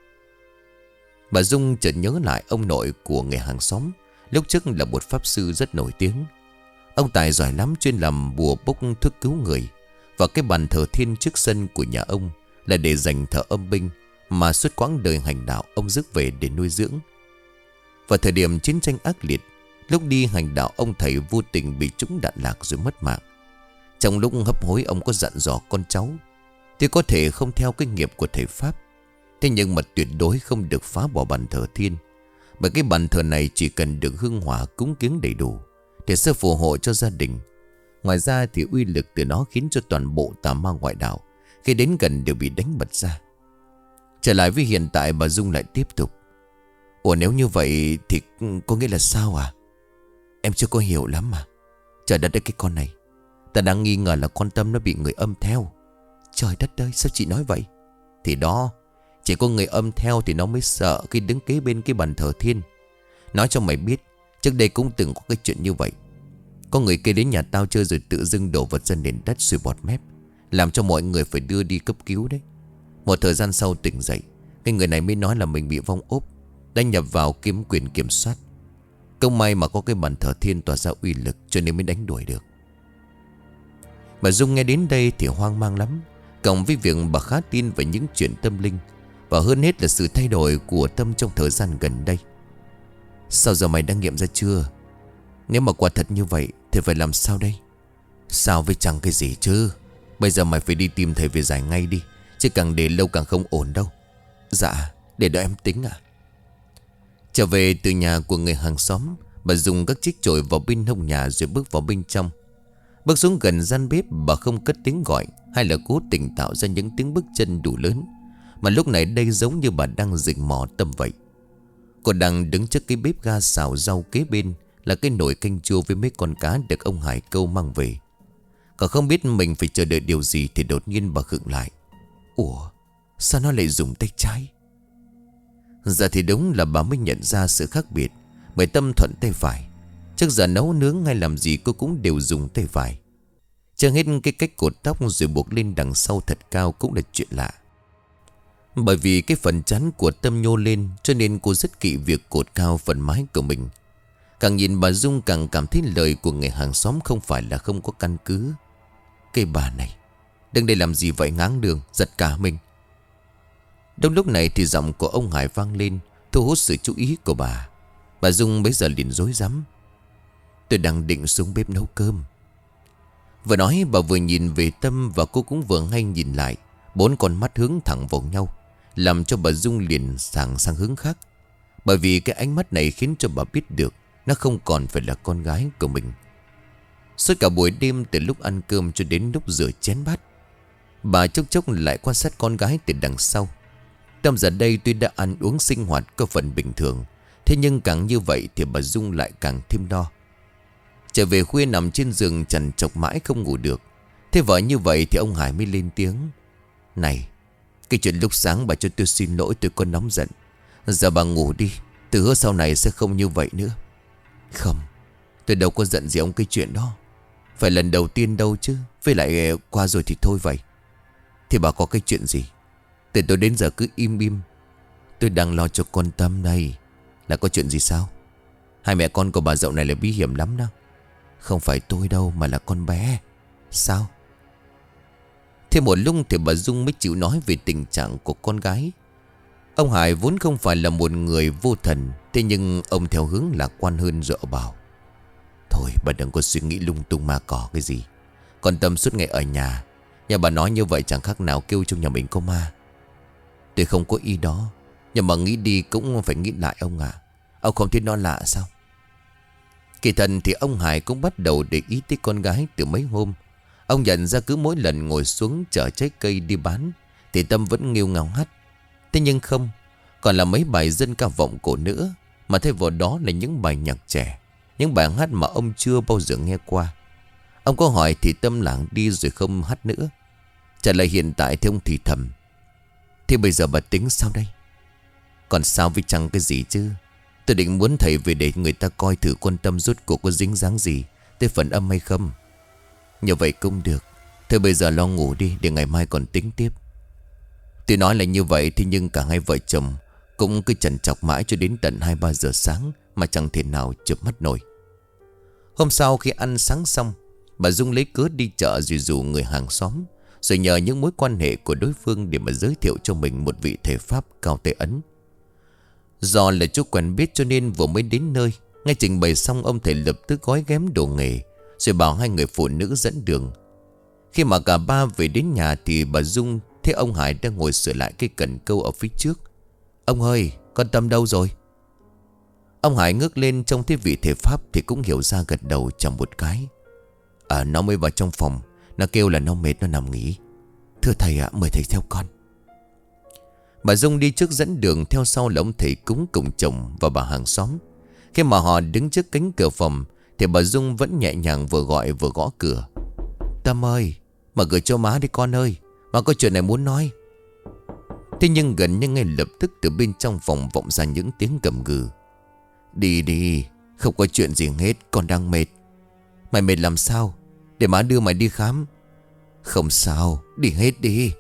Bà Dung chợt nhớ lại ông nội của người hàng xóm, lúc trước là một pháp sư rất nổi tiếng. Ông Tài giỏi lắm, chuyên làm bùa bốc thuốc cứu người. Và cái bàn thờ thiên trước sân của nhà ông là để dành thờ âm binh mà suốt quãng đời hành đạo ông rước về để nuôi dưỡng. Vào thời điểm chiến tranh ác liệt, lúc đi hành đạo ông thầy vô tình bị trúng đạn lạc rồi mất mạng. Trong lúc hấp hối, ông có dặn dò con cháu thì có thể không theo cái nghiệp của thầy Pháp, thế nhưng mà tuyệt đối không được phá bỏ bàn thờ thiên. Bởi cái bàn thờ này chỉ cần được hương hỏa cúng kiếng đầy đủ thì sẽ phù hộ cho gia đình. Ngoài ra thì uy lực từ nó khiến cho toàn bộ tà ma ngoại đạo khi đến gần đều bị đánh bật ra. Trở lại với hiện tại, bà Dung lại tiếp tục: Ủa, nếu như vậy thì có nghĩa là sao à? Em chưa có hiểu lắm mà. Trời đất ơi, cái con này, ta đang nghi ngờ là con Tâm nó bị người âm theo. Trời đất ơi, sao chị nói vậy? Thì đó, chỉ có người âm theo thì nó mới sợ khi đứng kế bên cái bàn thờ thiên. Nói cho mày biết, trước đây cũng từng có cái chuyện như vậy. Có người kia đến nhà tao chơi rồi tự dưng đổ vật ra nền đất sùi bọt mép, làm cho mọi người phải đưa đi cấp cứu đấy. Một thời gian sau tỉnh dậy, cái người này mới nói là mình bị vong ốp, đã nhập vào kiếm quyền kiểm soát. Công may mà có cái bàn thờ thiên tỏa ra uy lực cho nên mới đánh đuổi được. Bà Dung nghe đến đây thì hoang mang lắm, cộng với việc bà khá tin về những chuyện tâm linh, và hơn hết là sự thay đổi của Tâm trong thời gian gần đây. Sao giờ mày đã nghiệm ra chưa? Nếu mà quả thật như vậy thì phải làm sao đây? Sao với chẳng cái gì chứ? Bây giờ mày phải đi tìm thầy về giải ngay đi, chứ càng để lâu càng không ổn đâu. Dạ, để đợi em tính à. Trở về từ nhà của người hàng xóm, bà dùng các chiếc chổi vào bên hông nhà rồi bước vào bên trong. Bước xuống gần gian bếp, bà không cất tiếng gọi hay là cố tình tạo ra những tiếng bước chân đủ lớn, mà lúc này đây giống như bà đang rình mò Tâm vậy. Cô đang đứng trước cái bếp ga xào rau, kế bên là cái nồi canh chua với mấy con cá được ông Hải câu mang về. Cả không biết mình phải chờ đợi điều gì thì đột nhiên bà khựng lại. Ủa, sao nó lại dùng tay trái? Giờ thì đúng là bà mới nhận ra sự khác biệt, bởi Tâm thuận tay phải. Trước giờ nấu nướng hay làm gì cô cũng đều dùng tay phải. Chưa hết cái cách cột tóc rồi buộc lên đằng sau thật cao cũng là chuyện lạ. Bởi vì cái phần chán của Tâm nhô lên cho nên cô rất kỵ việc cột cao phần mái của mình. Càng nhìn bà Dung càng cảm thấy lời của người hàng xóm không phải là không có căn cứ. Cái bà này đừng đây làm gì vậy, ngáng đường, giật cả mình. Đúng lúc này thì giọng của ông Hải vang lên, thu hút sự chú ý của bà. Bà Dung bấy giờ liền rối rắm. Tôi đang định xuống bếp nấu cơm. Vừa nói bà vừa nhìn về Tâm, và cô cũng vừa ngay nhìn lại. Bốn con mắt hướng thẳng vào nhau, làm cho bà Dung liền sang hướng khác. Bởi vì cái ánh mắt này khiến cho bà biết được nó không còn phải là con gái của mình. Suốt cả buổi đêm, từ lúc ăn cơm cho đến lúc rửa chén bát, bà chốc chốc lại quan sát con gái từ đằng sau. Tâm giờ đây tuy đã ăn uống sinh hoạt có phần bình thường, thế nhưng càng như vậy thì bà Dung lại càng thêm lo. Trở về khuya nằm trên giường trằn trọc mãi không ngủ được. Thế vợ như vậy thì ông Hải mới lên tiếng. Này, cái chuyện lúc sáng bà cho tôi xin lỗi, tôi có nóng giận. Giờ bà ngủ đi, từ hứa sau này sẽ không như vậy nữa. Không, tôi đâu có giận gì ông cái chuyện đó. Phải lần đầu tiên đâu chứ, với lại qua rồi thì thôi vậy. Thì bà có cái chuyện gì? Từ tôi đến giờ cứ im im. Tôi đang lo cho con Tâm này. Là có chuyện gì sao? Hai mẹ con của bà dậu này là bí hiểm lắm đó. Không phải tôi đâu mà là con bé. Sao? Thêm một lúc thì bà Dung mới chịu nói về tình trạng của con gái. Ông Hải vốn không phải là một người vô thần, thế nhưng ông theo hướng lạc quan hơn rồi bảo. Thôi bà đừng có suy nghĩ lung tung ma cỏ cái gì. Con Tâm suốt ngày ở nhà. Nhà bà nói như vậy chẳng khác nào kêu trong nhà mình có ma. Tôi không có ý đó, nhưng mà nghĩ đi cũng phải nghĩ lại ông ạ. Ông không thấy nó lạ sao? Kỳ thần thì ông Hải cũng bắt đầu để ý tới con gái từ mấy hôm. Ông nhận ra cứ mỗi lần ngồi xuống chở trái cây đi bán thì Tâm vẫn nghêu ngao hát. Thế nhưng không, còn là mấy bài dân ca vọng cổ nữa, mà thay vào đó là những bài nhạc trẻ, những bài hát mà ông chưa bao giờ nghe qua. Ông có hỏi thì Tâm lảng đi rồi không hát nữa. Trả lời hiện tại thì ông thì thầm. Thế bây giờ bà tính sao đây? Còn sao với chẳng cái gì chứ. Tôi định muốn thầy về để người ta coi thử con Tâm rốt cuộc có dính dáng gì tới phần âm hay không. Như vậy cũng được. Thôi bây giờ lo ngủ đi, để ngày mai còn tính tiếp. Tôi nói là như vậy, thì nhưng cả hai vợ chồng cũng cứ trằn trọc mãi cho đến tận 2-3 giờ sáng mà chẳng thể nào chợp mắt nổi. Hôm sau khi ăn sáng xong, bà Dung lấy cớ đi chợ rồi rủ người hàng xóm, rồi nhờ những mối quan hệ của đối phương để mà giới thiệu cho mình một vị thầy Pháp cao tay ấn. Do là chú quen biết cho nên vừa mới đến nơi, ngay trình bày xong ông thầy lập tức gói ghém đồ nghề, rồi bảo hai người phụ nữ dẫn đường. Khi mà cả ba về đến nhà thì bà Dung thấy ông Hải đang ngồi sửa lại cây cần câu ở phía trước. Ông ơi, con Tâm đâu rồi? Ông Hải ngước lên trông thấy vị thầy Pháp thì cũng hiểu ra, gật đầu chầm một cái. Nó mới vào trong phòng, nó kêu là nó mệt, nó nằm nghỉ. Thưa thầy ạ, mời thầy theo con. Bà Dung đi trước dẫn đường, theo sau là ông thầy cúng cùng chồng và bà hàng xóm. Khi mà họ đứng trước cánh cửa phòng thì bà Dung vẫn nhẹ nhàng vừa gọi vừa gõ cửa. Tâm ơi, mở cửa cho má đi con ơi, má có chuyện này muốn nói. Thế nhưng gần như ngay lập tức từ bên trong phòng vọng ra những tiếng gầm gừ. Đi đi, không có chuyện gì hết, con đang mệt. Mày mệt làm sao? Để má đưa mày đi khám. Không sao, đi hết đi.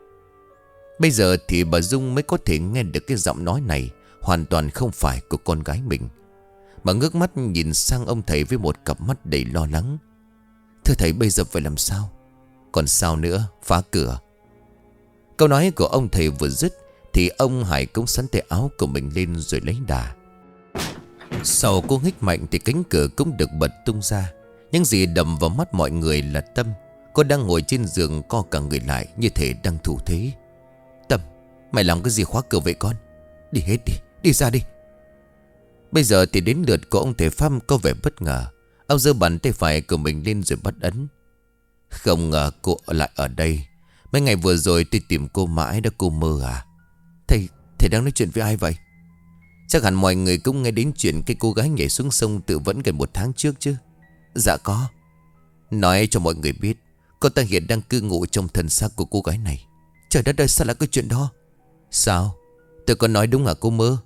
Bây giờ thì bà Dung mới có thể nghe được cái giọng nói này hoàn toàn không phải của con gái mình. Bà ngước mắt nhìn sang ông thầy với một cặp mắt đầy lo lắng. Thưa thầy, bây giờ phải làm sao? Còn sao nữa, phá cửa. Câu nói của ông thầy vừa dứt thì ông Hải cũng sắn tay áo của mình lên rồi lấy đà. Sau cô hích mạnh thì cánh cửa cũng được bật tung ra. Những gì đầm vào mắt mọi người là Tâm. Cô đang ngồi trên giường co cả người lại như thể đang thủ thế. Tâm, mày làm cái gì khóa cửa vậy con? Đi hết đi, đi ra đi. Bây giờ thì đến lượt của ông thầy Pháp có vẻ bất ngờ. Ông giơ bàn tay phải của mình lên rồi bắt ấn. Không ngờ cô lại ở đây. Mấy ngày vừa rồi tôi tìm cô mãi đã, cô mơ à? Thầy đang nói chuyện với ai vậy? Chắc hẳn mọi người cũng nghe đến chuyện cái cô gái nhảy xuống sông tự vẫn gần 1 tháng trước chứ? Dạ có. Nói cho mọi người biết, cô ta hiện đang cư ngụ trong thân xác của cô gái này. Trời đất ơi, sao lại có chuyện đó? Sao? Tôi có nói đúng hả cô mơ?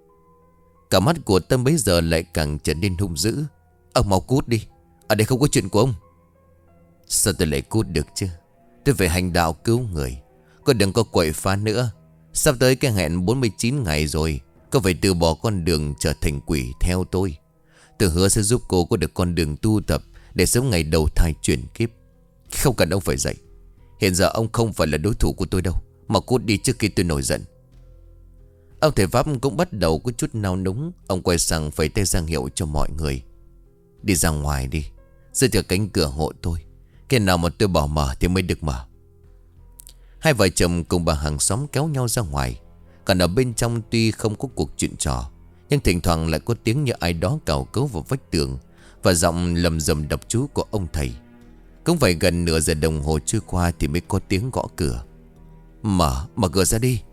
Cả mắt của Tâm bấy giờ lại càng trở nên hung dữ. Ông mau cút đi, ở đây không có chuyện của ông. Sao tôi lại cút được chứ? Tôi phải hành đạo cứu người. Cô đừng có quậy phá nữa. Sắp tới cái hẹn 49 ngày rồi. Cô phải từ bỏ con đường trở thành quỷ theo tôi. Tôi hứa sẽ giúp cô có được con đường tu tập để sống ngày đầu thai chuyển kiếp. Không cần ông phải dạy. Hiện giờ ông không phải là đối thủ của tôi đâu. Mà cút đi trước khi tôi nổi giận. Ông thầy Pháp cũng bắt đầu có chút nao núng. Ông quay sang phẩy tay ra hiệu cho mọi người. Đi ra ngoài đi, giữ cho cánh cửa hộ tôi. Cái nào mà tôi bỏ mở thì mới được mở. Hai vợ chồng cùng bà hàng xóm kéo nhau ra ngoài. Còn ở bên trong tuy không có cuộc chuyện trò, nhưng thỉnh thoảng lại có tiếng như ai đó cào cấu vào vách tường và giọng lầm rầm đọc chú của ông thầy. Cũng phải gần nửa giờ đồng hồ trôi qua thì mới có tiếng gõ cửa. Mở cửa ra đi.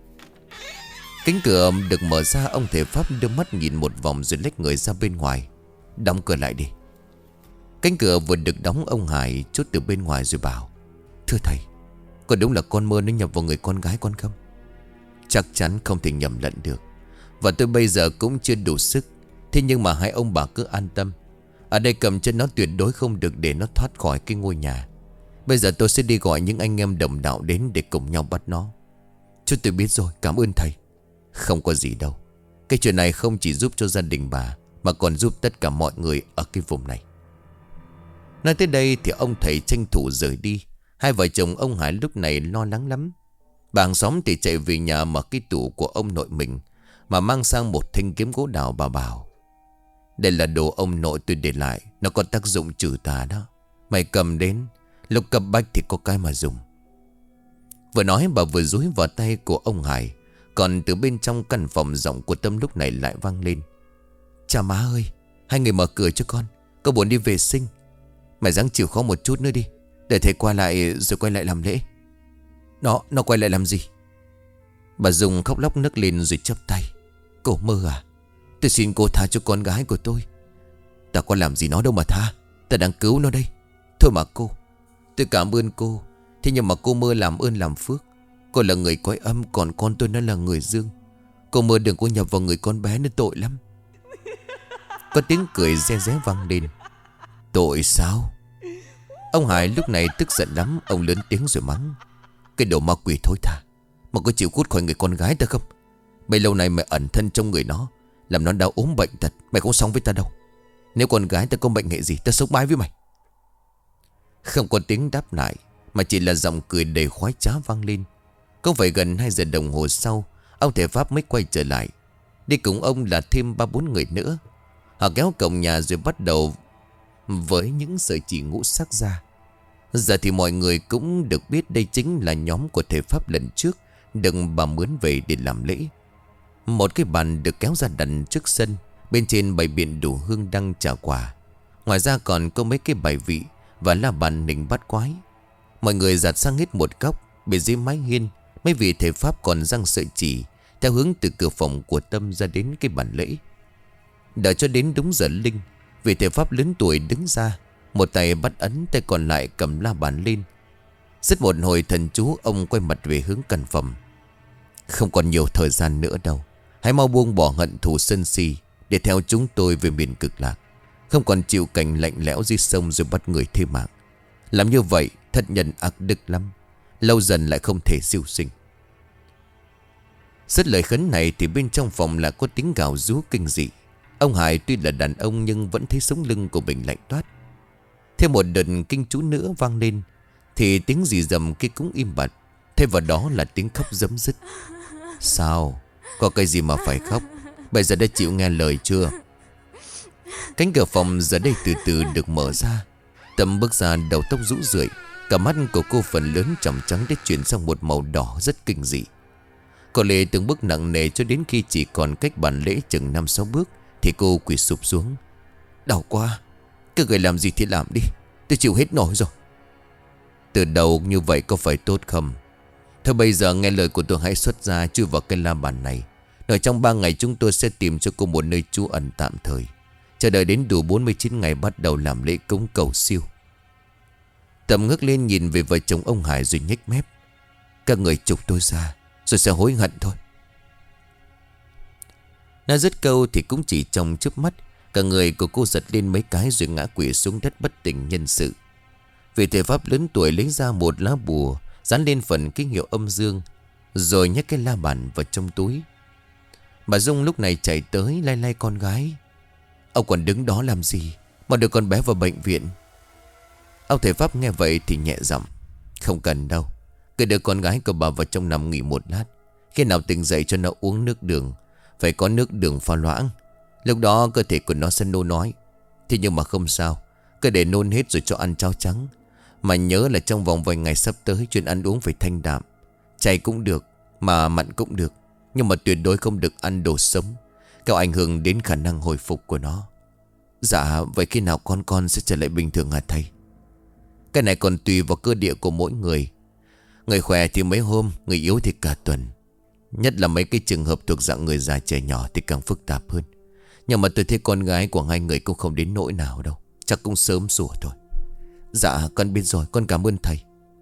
Cánh cửa được mở ra, ông thầy Pháp đưa mắt nhìn một vòng rồi lách người ra bên ngoài. Đóng cửa lại đi. Cánh cửa vừa được đóng, ông Hải chốt từ bên ngoài rồi bảo. Thưa thầy, có đúng là con mơ nó nhập vào người con gái con không? Chắc chắn không thể nhầm lẫn được. Và tôi bây giờ cũng chưa đủ sức. Thế nhưng mà hai ông bà cứ an tâm. Ở đây cầm chân nó tuyệt đối không được để nó thoát khỏi cái ngôi nhà. Bây giờ tôi sẽ đi gọi những anh em đồng đạo đến để cùng nhau bắt nó. Chú tôi biết rồi, cảm ơn thầy. Không có gì đâu. Cái chuyện này không chỉ giúp cho gia đình bà mà còn giúp tất cả mọi người ở cái vùng này. Nói tới đây thì ông thầy tranh thủ rời đi. Hai vợ chồng ông Hải lúc này lo lắng lắm. Bà hàng xóm thì chạy về nhà mở cái tủ của ông nội mình mà mang sang một thanh kiếm gỗ đào. Bà bảo đây là đồ ông nội tôi để lại, nó có tác dụng trừ tà đó. Mày cầm đến, lúc cấp bách thì có cái mà dùng. Vừa nói bà vừa dúi vào tay của ông Hải. Còn từ bên trong căn phòng, giọng của Tâm lúc này lại vang lên. Cha má ơi, hai người mở cửa cho con buồn đi vệ sinh. Mày ráng chịu khó một chút nữa đi, để thầy qua lại rồi quay lại làm lễ. Nó quay lại làm gì? Bà Dung khóc lóc nức lên rồi chắp tay. Cô mơ à, tôi xin cô tha cho con gái của tôi. Ta có làm gì nó đâu mà tha. Ta đang cứu nó đây. Thôi mà cô, tôi cảm ơn cô. Thế nhưng mà cô mơ làm ơn làm phước. Cô là người cõi âm, còn con tôi nó là người dương. Cô mơ đừng có nhập vào người con bé, nó tội lắm. Có tiếng cười re ré vang lên. Tội sao? Ông Hải lúc này tức giận lắm. Ông lớn tiếng rồi mắng. Cái đồ ma quỷ thối tha, mà có chịu cút khỏi người con gái ta không? Bấy lâu nay mày ẩn thân trong người nó, làm nó đau ốm bệnh tật. Mày không xong với ta đâu. Nếu con gái ta có mệnh hệ gì, ta sống mái với mày. Không có tiếng đáp lại, mà chỉ là giọng cười đầy khoái trá vang lên. Cũng phải gần 2 giờ đồng hồ sau, ông thầy Pháp mới quay trở lại. Đi cùng ông là thêm 3-4 người nữa. Họ kéo cổng nhà rồi bắt đầu với những sợi chỉ ngũ sắc ra. Giờ thì mọi người cũng được biết đây chính là nhóm của thầy Pháp lần trước đừng bà mướn về để làm lễ. Một cái bàn được kéo ra đặt trước sân, bên trên bày biện đủ hương đăng trà quả. Ngoài ra còn có mấy cái bài vị và la bàn nỉnh bát quái. Mọi người dạt sang hết một góc. Bên dưới mái hiên, mấy vị thầy Pháp còn giăng sợi chỉ theo hướng từ cửa phòng của Tâm ra đến cái bàn lễ. Đợi cho đến đúng giờ linh, vị thầy Pháp lớn tuổi đứng ra, một tay bắt ấn, tay còn lại cầm la bàn lên. Dứt một hồi thần chú, ông quay mặt về hướng căn phòng. Không còn nhiều thời gian nữa đâu. Hãy mau buông bỏ hận thù sân si để theo chúng tôi về miền cực lạc. Không còn chịu cảnh lạnh lẽo dưới sông rồi bắt người thêm mạng. Làm như vậy thất nhân ác đức lắm, lâu dần lại không thể siêu sinh. Dứt lời khấn này thì bên trong phòng lại có tiếng gào rú kinh dị. Ông Hải tuy là đàn ông nhưng vẫn thấy sống lưng của mình lạnh toát. Thêm một đợt kinh chú nữa vang lên thì tiếng rì rầm kia cũng im bặt. Thêm vào đó là tiếng khóc rấm rứt. Sao? Có cái gì mà phải khóc? Bây giờ đã chịu nghe lời chưa? Cánh cửa phòng giờ đây từ từ được mở ra. Tâm bước ra, đầu tóc rũ rượi. Cả mắt của cô phần lớn tròng trắng đã chuyển sang một màu đỏ rất kinh dị. Cô Lê từng bước nặng nề cho đến khi chỉ còn cách bàn lễ chừng 5-6 bước thì cô quỳ sụp xuống. Đau quá, các người làm gì thì làm đi, tôi chịu hết nổi rồi. Từ đầu như vậy có phải tốt không? Thôi bây giờ nghe lời của tôi, hãy xuất ra chui vào cái la bàn này. Ở trong 3 ngày chúng tôi sẽ tìm cho cô một nơi trú ẩn tạm thời, chờ đợi đến đủ 49 ngày bắt đầu làm lễ cúng cầu siêu. Tâm ngước lên nhìn về vợ chồng ông Hải rồi nhếch mép. Các người trục tôi ra rồi sẽ hối hận thôi. Nói dứt câu thì cũng chỉ trong chớp mắt, cả người của cô giật lên mấy cái rồi ngã quỵ xuống đất bất tỉnh nhân sự. Vị thầy Pháp lớn tuổi lấy ra một lá bùa dán lên phần ký hiệu âm dương, rồi nhét cái la bàn vào trong túi. Bà Dung lúc này chạy tới lay lay con gái. Ông còn đứng đó làm gì mà đưa con bé vào bệnh viện? Ông thầy Pháp nghe vậy thì nhẹ giọng. Không cần đâu, cứ đưa con gái của bà vào trong nằm nghỉ một lát. Khi nào tỉnh dậy cho nó uống nước đường, phải có nước đường pha loãng. Lúc đó cơ thể của nó sẽ nôn nói. Thế nhưng mà không sao, cứ để nôn hết rồi cho ăn cháo trắng. Mà nhớ là trong vòng vài ngày sắp tới chuyện ăn uống phải thanh đạm. Chay cũng được, mà mặn cũng được, nhưng mà tuyệt đối không được ăn đồ sống, kéo ảnh hưởng đến khả năng hồi phục của nó. Dạ, vậy khi nào con sẽ trở lại bình thường hả thầy? Cái này còn tùy vào cơ địa của mỗi người. Người khỏe thì mấy hôm, người yếu thì cả tuần. Nhất là mấy cái trường hợp thuộc dạng người già trẻ nhỏ thì càng phức tạp hơn. Nhưng mà tôi thấy con gái của hai người cũng không đến nỗi nào đâu, chắc cũng sớm sủa thôi. Dạ con biết rồi, con cảm ơn thầy.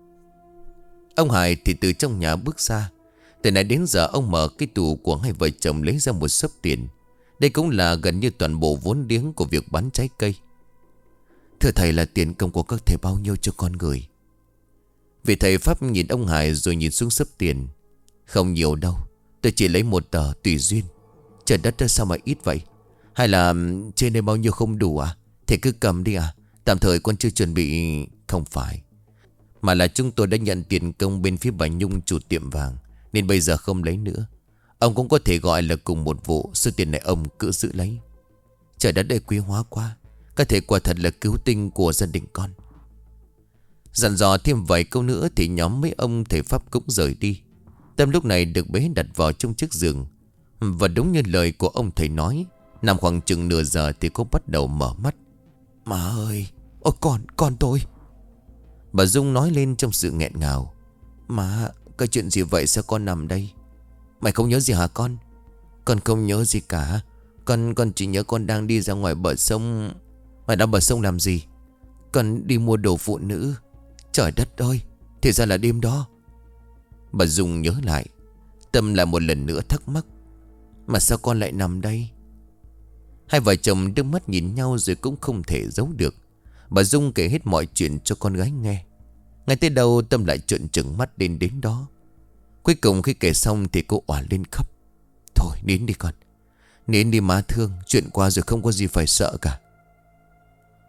Ông Hải thì từ trong nhà bước ra. Từ nãy đến giờ ông mở cái tủ của hai vợ chồng lấy ra một xấp tiền. Đây cũng là gần như toàn bộ vốn liếng của việc bán trái cây. Thưa thầy, là tiền công của các thầy bao nhiêu cho con gửi? Vị thầy Pháp nhìn ông Hải rồi nhìn xuống xấp tiền. Không nhiều đâu, tôi chỉ lấy một tờ tùy duyên. Trời đất ơi, sao mà ít vậy? Hay là trên đây bao nhiêu không đủ à? Thầy cứ cầm đi à? Tạm thời con chưa chuẩn bị. Không phải, mà là chúng tôi đã nhận tiền công bên phía bà Nhung, chủ tiệm vàng, nên bây giờ không lấy nữa. Ông cũng có thể gọi là cùng một vụ. Số tiền này ông cứ giữ lấy. Trời đất ơi, quý hóa quá. Các thầy quả thật là cứu tinh của gia đình con. Dặn dò thêm vài câu nữa thì nhóm mấy ông thầy Pháp cũng rời đi. Tâm lúc này được bế đặt vào trong chiếc giường. Và đúng như lời của ông thầy nói, nằm khoảng chừng nửa giờ thì cô bắt đầu mở mắt. Má ơi, ôi con tôi. Bà Dung nói lên trong sự nghẹn ngào. Má, cái chuyện gì vậy, sao con nằm đây? Mày không nhớ gì hả con? Con không nhớ gì cả. Con chỉ nhớ con đang đi ra ngoài bờ sông. Mày đang bờ sông làm gì? Con đi mua đồ phụ nữ. Trời đất ơi, thì ra là đêm đó. Bà Dung nhớ lại. Tâm lại một lần nữa thắc mắc. Mà sao con lại nằm đây? Hai vợ chồng đưa mắt nhìn nhau rồi cũng không thể giấu được. Bà Dung kể hết mọi chuyện cho con gái nghe. Ngay tới đâu Tâm lại trợn trừng mắt đến đó. Cuối cùng khi kể xong thì cô òa lên khóc. Thôi nín đi con, nín đi má thương. Chuyện qua rồi không có gì phải sợ cả.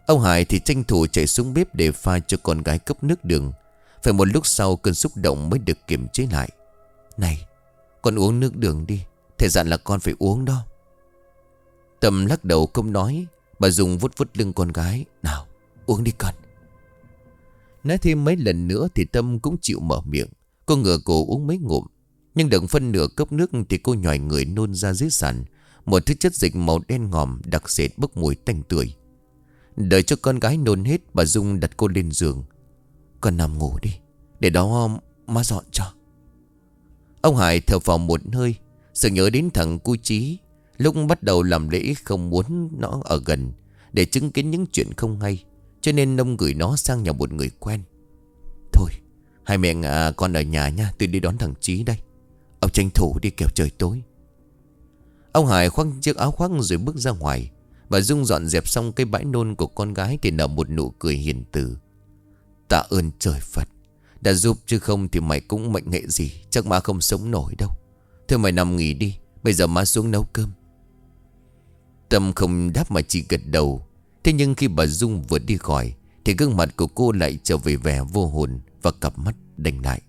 Ông Hải thì tranh thủ chạy xuống bếp để pha cho con gái cốc nước đường. Phải một lúc sau cơn xúc động mới được kiềm chế lại. Này, con uống nước đường đi, thầy dặn là con phải uống đó. Tâm lắc đầu không nói. Bà Dung vuốt vuốt lưng con gái. Nào, uống đi con. Nói thêm mấy lần nữa thì Tâm cũng chịu mở miệng. Cô ngửa cổ uống mấy ngụm. Nhưng đừng phân nửa cốc nước thì cô nhòi người nôn ra dưới sàn một thứ chất dịch màu đen ngòm đặc sệt bốc mùi tanh tưởi. Đợi cho con gái nôn hết, bà Dung đặt cô lên giường. Con nằm ngủ đi, để đó má dọn cho. Ông Hải thở phào một hơi, sự nhớ đến thằng cu Chí. Lúc bắt đầu làm lễ không muốn nó ở gần để chứng kiến những chuyện không hay, cho nên ông gửi nó sang nhà một người quen. Thôi, hai mẹ con ở nhà nha, tôi đi đón thằng Chí đây. Ông tranh thủ đi kẻo trời tối. Ông Hải khoác chiếc áo khoác rồi bước ra ngoài. Bà Dung dọn dẹp xong cái bãi nôn của con gái thì nở một nụ cười hiền từ. Tạ ơn trời Phật đã giúp, chứ không thì mày cũng mệnh hệ gì, chắc má không sống nổi đâu. Thôi mày nằm nghỉ đi, bây giờ má xuống nấu cơm. Tâm không đáp mà chỉ gật đầu. Thế nhưng khi bà Dung vừa đi khỏi thì gương mặt của cô lại trở về vẻ vô hồn và cặp mắt đanh lại.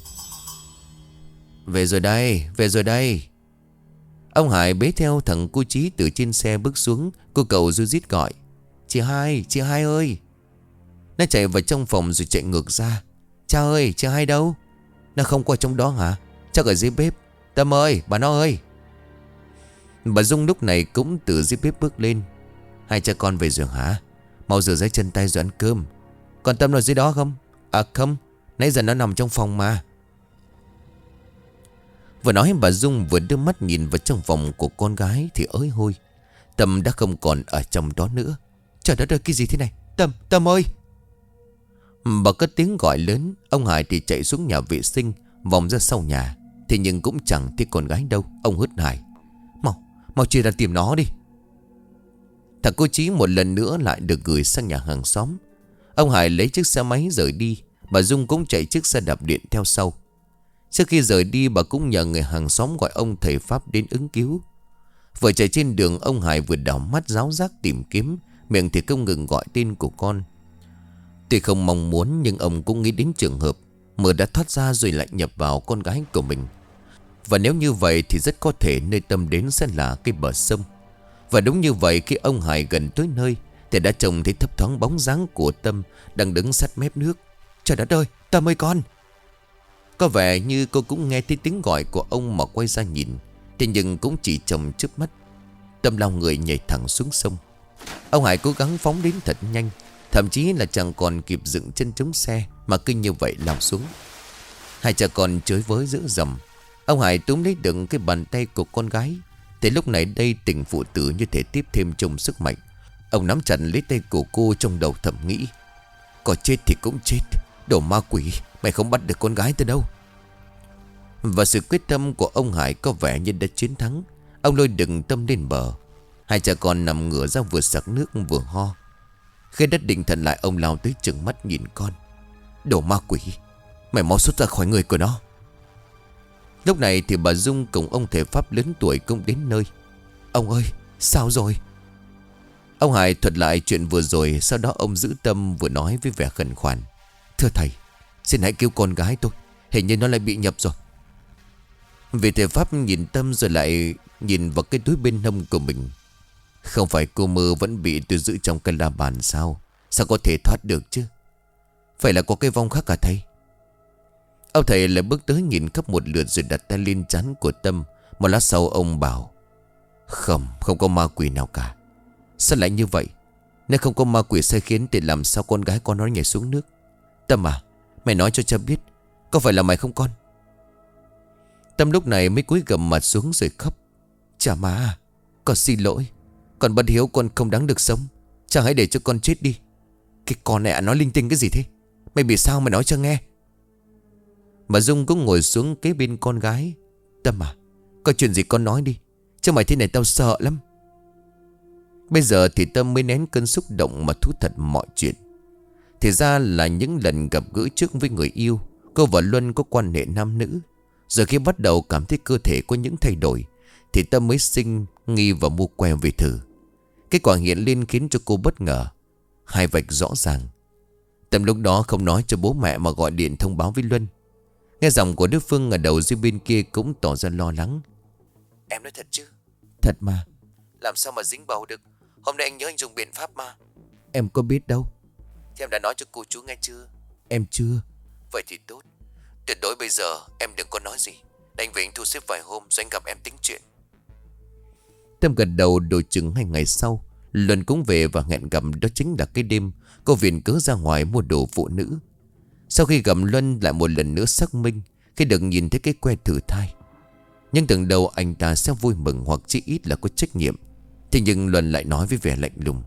Về rồi đây, về rồi đây. Ông Hải bế theo thằng cu Chí từ trên xe bước xuống. Cô cậu ru rít gọi. Chị hai ơi. Nó chạy vào trong phòng rồi chạy ngược ra. Cha ơi, chị hai đâu? Nó không qua trong đó hả? Chắc ở dưới bếp. Tâm ơi, bà nó ơi. Bà Dung lúc này cũng từ dưới bếp bước lên. Hai cha con về giường hả? Mau rửa giấy chân tay rồi ăn cơm. Còn Tâm nó dưới đó không? À không, nãy giờ nó nằm trong phòng mà. Vừa nói bà Dung vừa đưa mắt nhìn vào trong phòng của con gái thì ới hôi. Tâm đã không còn ở trong đó nữa. Trời đất ơi, cái gì thế này? Tâm ơi. Bà cất tiếng gọi lớn. Ông Hải thì chạy xuống nhà vệ sinh, vòng ra sau nhà. Thế nhưng cũng chẳng thấy con gái đâu. Ông hớt Hải. Mau chia ra tìm nó đi. Thằng cô Chí một lần nữa lại được gửi sang nhà hàng xóm. Ông Hải lấy chiếc xe máy rời đi. Bà Dung cũng chạy chiếc xe đạp điện theo sau. Trước khi rời đi, bà cũng nhờ người hàng xóm gọi ông thầy Pháp đến ứng cứu. Vừa chạy trên đường, ông Hải vừa đảo mắt ráo rác tìm kiếm, miệng thì không ngừng gọi tên của con. Tuy không mong muốn nhưng ông cũng nghĩ đến trường hợp mơ đã thoát ra rồi lại nhập vào con gái của mình. Và nếu như vậy thì rất có thể nơi Tâm đến sẽ là cái bờ sông. Và đúng như vậy, khi ông Hải gần tới nơi thì đã trông thấy thấp thoáng bóng dáng của Tâm đang đứng sát mép nước. Trời đất ơi, Tâm ơi con. Có vẻ như cô cũng nghe thấy tiếng gọi của ông mà quay ra nhìn. Thế nhưng cũng chỉ trong chớp mắt, Tâm lao người nhảy thẳng xuống sông. Ông Hải cố gắng phóng đến thật nhanh, thậm chí là chẳng còn kịp dựng chân chống xe mà cứ như vậy lao xuống. Hai cha con chới với giữa dầm. Ông Hải túm lấy đựng cái bàn tay của con gái. Thế lúc này đây tình phụ tử như thể tiếp thêm trong sức mạnh. Ông nắm chặt lấy tay của cô, trong đầu thầm nghĩ. Có chết thì cũng chết, đồ ma quỷ, mày không bắt được con gái tới đâu. Và sự quyết tâm của ông Hải có vẻ như đã chiến thắng. Ông lôi đựng Tâm lên bờ. Hai cha con nằm ngửa ra, vừa sặc nước vừa ho. Khi đất định thần lại, ông lao tới trừng mắt nhìn con. Đồ ma quỷ, mày mau xuất ra khỏi người của nó. Lúc này thì bà Dung cùng ông thầy Pháp lớn tuổi cũng đến nơi. Ông ơi, sao rồi? Ông Hải thuật lại chuyện vừa rồi. Sau đó ông giữ Tâm vừa nói với vẻ khẩn khoản. Thưa thầy, xin hãy cứu con gái tôi, hình như nó lại bị nhập rồi. Vị thầy Pháp nhìn Tâm rồi lại nhìn vào cái túi bên hông của mình. Không phải cô mơ vẫn bị tôi giữ trong cái la bàn sao? Sao có thể thoát được chứ? Phải là có cái vong khác à thầy? Ông thầy lại bước tới nhìn khắp một lượt rồi đặt tay lên trán của Tâm. Một lát sau ông bảo. Không có ma quỷ nào cả. Sao lại như vậy? Nếu không có ma quỷ sai khiến thì làm sao con gái con nó nhảy xuống nước? Tâm à, mày nói cho cha biết, có phải là mày không con? Tâm lúc này mới cúi gằm mặt xuống rồi khóc. Cha má à, con xin lỗi. Con bất hiếu, con không đáng được sống. Cha hãy để cho con chết đi. Cái con này nói linh tinh cái gì thế? Mày bị sao mày nói cho nghe. Bà Dung cũng ngồi xuống kế bên con gái. Tâm à, có chuyện gì con nói đi, chứ mày thế này tao sợ lắm. Bây giờ thì Tâm mới nén cơn xúc động mà thú thật mọi chuyện. Thì ra là những lần gặp gỡ trước với người yêu, cô và Luân có quan hệ nam nữ. Rồi khi bắt đầu cảm thấy cơ thể có những thay đổi thì Tâm mới sinh nghi và mua que về thử. Kết quả hiện lên khiến cho cô bất ngờ. hai vạch rõ ràng. Tâm lúc đó không nói cho bố mẹ mà gọi điện thông báo với Luân. Nghe giọng của đối phương ở đầu dây bên kia cũng tỏ ra lo lắng. Em nói thật chứ? Thật mà. Làm sao mà dính bầu được? Hôm nay anh nhớ anh dùng biện pháp mà. Em có biết đâu. Thì em đã nói cho cô chú nghe chưa? Em chưa. Vậy thì tốt. Tuyệt đối bây giờ em đừng có nói gì. Anh về anh thu xếp vài hôm rồi anh gặp em tính chuyện. Tâm gật đầu. Đổi chừng 2 ngày sau, Luân cũng về và hẹn gặp. Đó chính là cái đêm cô viện cớ ra ngoài mua đồ phụ nữ. Sau khi gặp Luân lại một lần nữa xác minh khi được nhìn thấy cái que thử thai. Nhưng tưởng đầu anh ta sẽ vui mừng hoặc chỉ ít là có trách nhiệm. Thế nhưng Luân lại nói với vẻ lạnh lùng.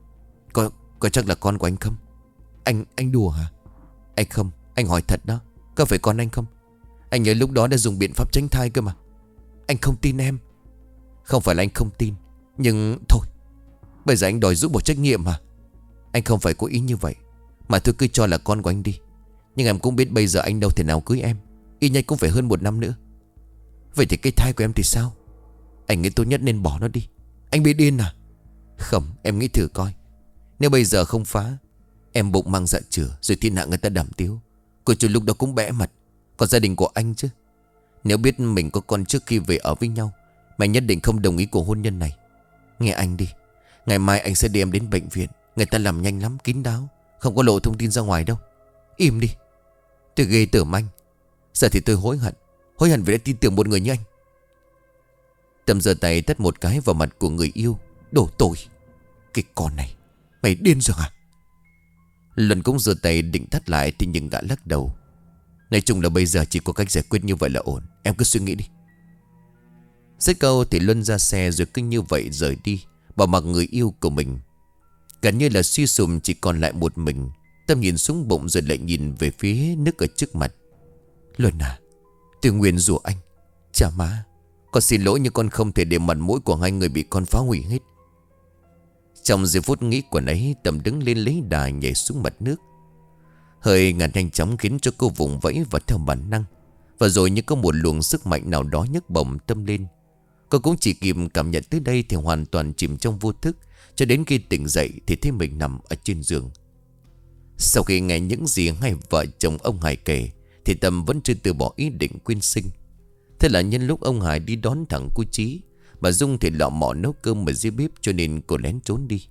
Có chắc là con của anh không? Anh đùa hả? Anh không, anh hỏi thật đó. Có phải con anh không? Anh nhớ lúc đó đã dùng biện pháp tránh thai cơ mà. Anh không tin em. Không phải là anh không tin, nhưng thôi, bây giờ anh đòi rút bỏ trách nhiệm mà. Anh không phải cố ý như vậy, mà tôi cứ cho là con của anh đi. Nhưng em cũng biết bây giờ anh đâu thể nào cưới em. Y nhanh cũng phải hơn 1 năm nữa. Vậy thì cái thai của em thì sao? Anh nghĩ tốt nhất nên bỏ nó đi. Anh bị điên à? Không, em nghĩ thử coi. Nếu bây giờ không phá, em bụng mang dạ chửa, rồi thiên hạ người ta đàm tiếu. Cô chủ lúc đó cũng bẽ mặt. Còn gia đình của anh chứ. Nếu biết mình có con trước khi về ở với nhau, mày nhất định không đồng ý cuộc hôn nhân này. Nghe anh đi. Ngày mai anh sẽ đi em đến bệnh viện. Người ta làm nhanh lắm, kín đáo, không có lộ thông tin ra ngoài đâu. Im đi. Tôi ghê tởm anh. Giờ thì tôi hối hận. Hối hận vì đã tin tưởng một người như anh. Tâm giơ tay tát một cái vào mặt của người yêu. Đổ tội. Cái con này, mày điên rồi hả? Luân cũng giơ tay định tát lại, thì nhưng gã lắc đầu. Nói chung là bây giờ chỉ có cách giải quyết như vậy là ổn. Em cứ suy nghĩ đi. Dứt câu thì Luân ra xe rồi cứ như vậy rời đi, bỏ mặc người yêu của mình. Gần như là suy sụp, chỉ còn lại một mình. Tâm nhìn xuống bụng rồi lại nhìn về phía nước ở trước mặt. Luân à, tôi nguyện rủa anh. Chà má, con xin lỗi nhưng con không thể để mặt mũi của hai người bị con phá hủy hết. Trong giây phút nghĩ của ấy, Tâm đứng lên lấy đà nhảy xuống mặt nước. Hơi ngạt nhanh chóng khiến cho cô vùng vẫy và theo bản năng. Và rồi như có một luồng sức mạnh nào đó nhấc bổng Tâm lên. Cô cũng chỉ kịp cảm nhận tới đây thì hoàn toàn chìm trong vô thức. Cho đến khi tỉnh dậy thì thấy mình nằm ở trên giường. Sau khi nghe những gì hai vợ chồng ông Hải kể, thì Tâm vẫn chưa từ bỏ ý định quyên sinh. Thế là nhân lúc ông Hải đi đón thằng cô Chí, bà Dung thì lọ mọ nấu cơm ở dưới bếp, cho nên cô lén trốn đi.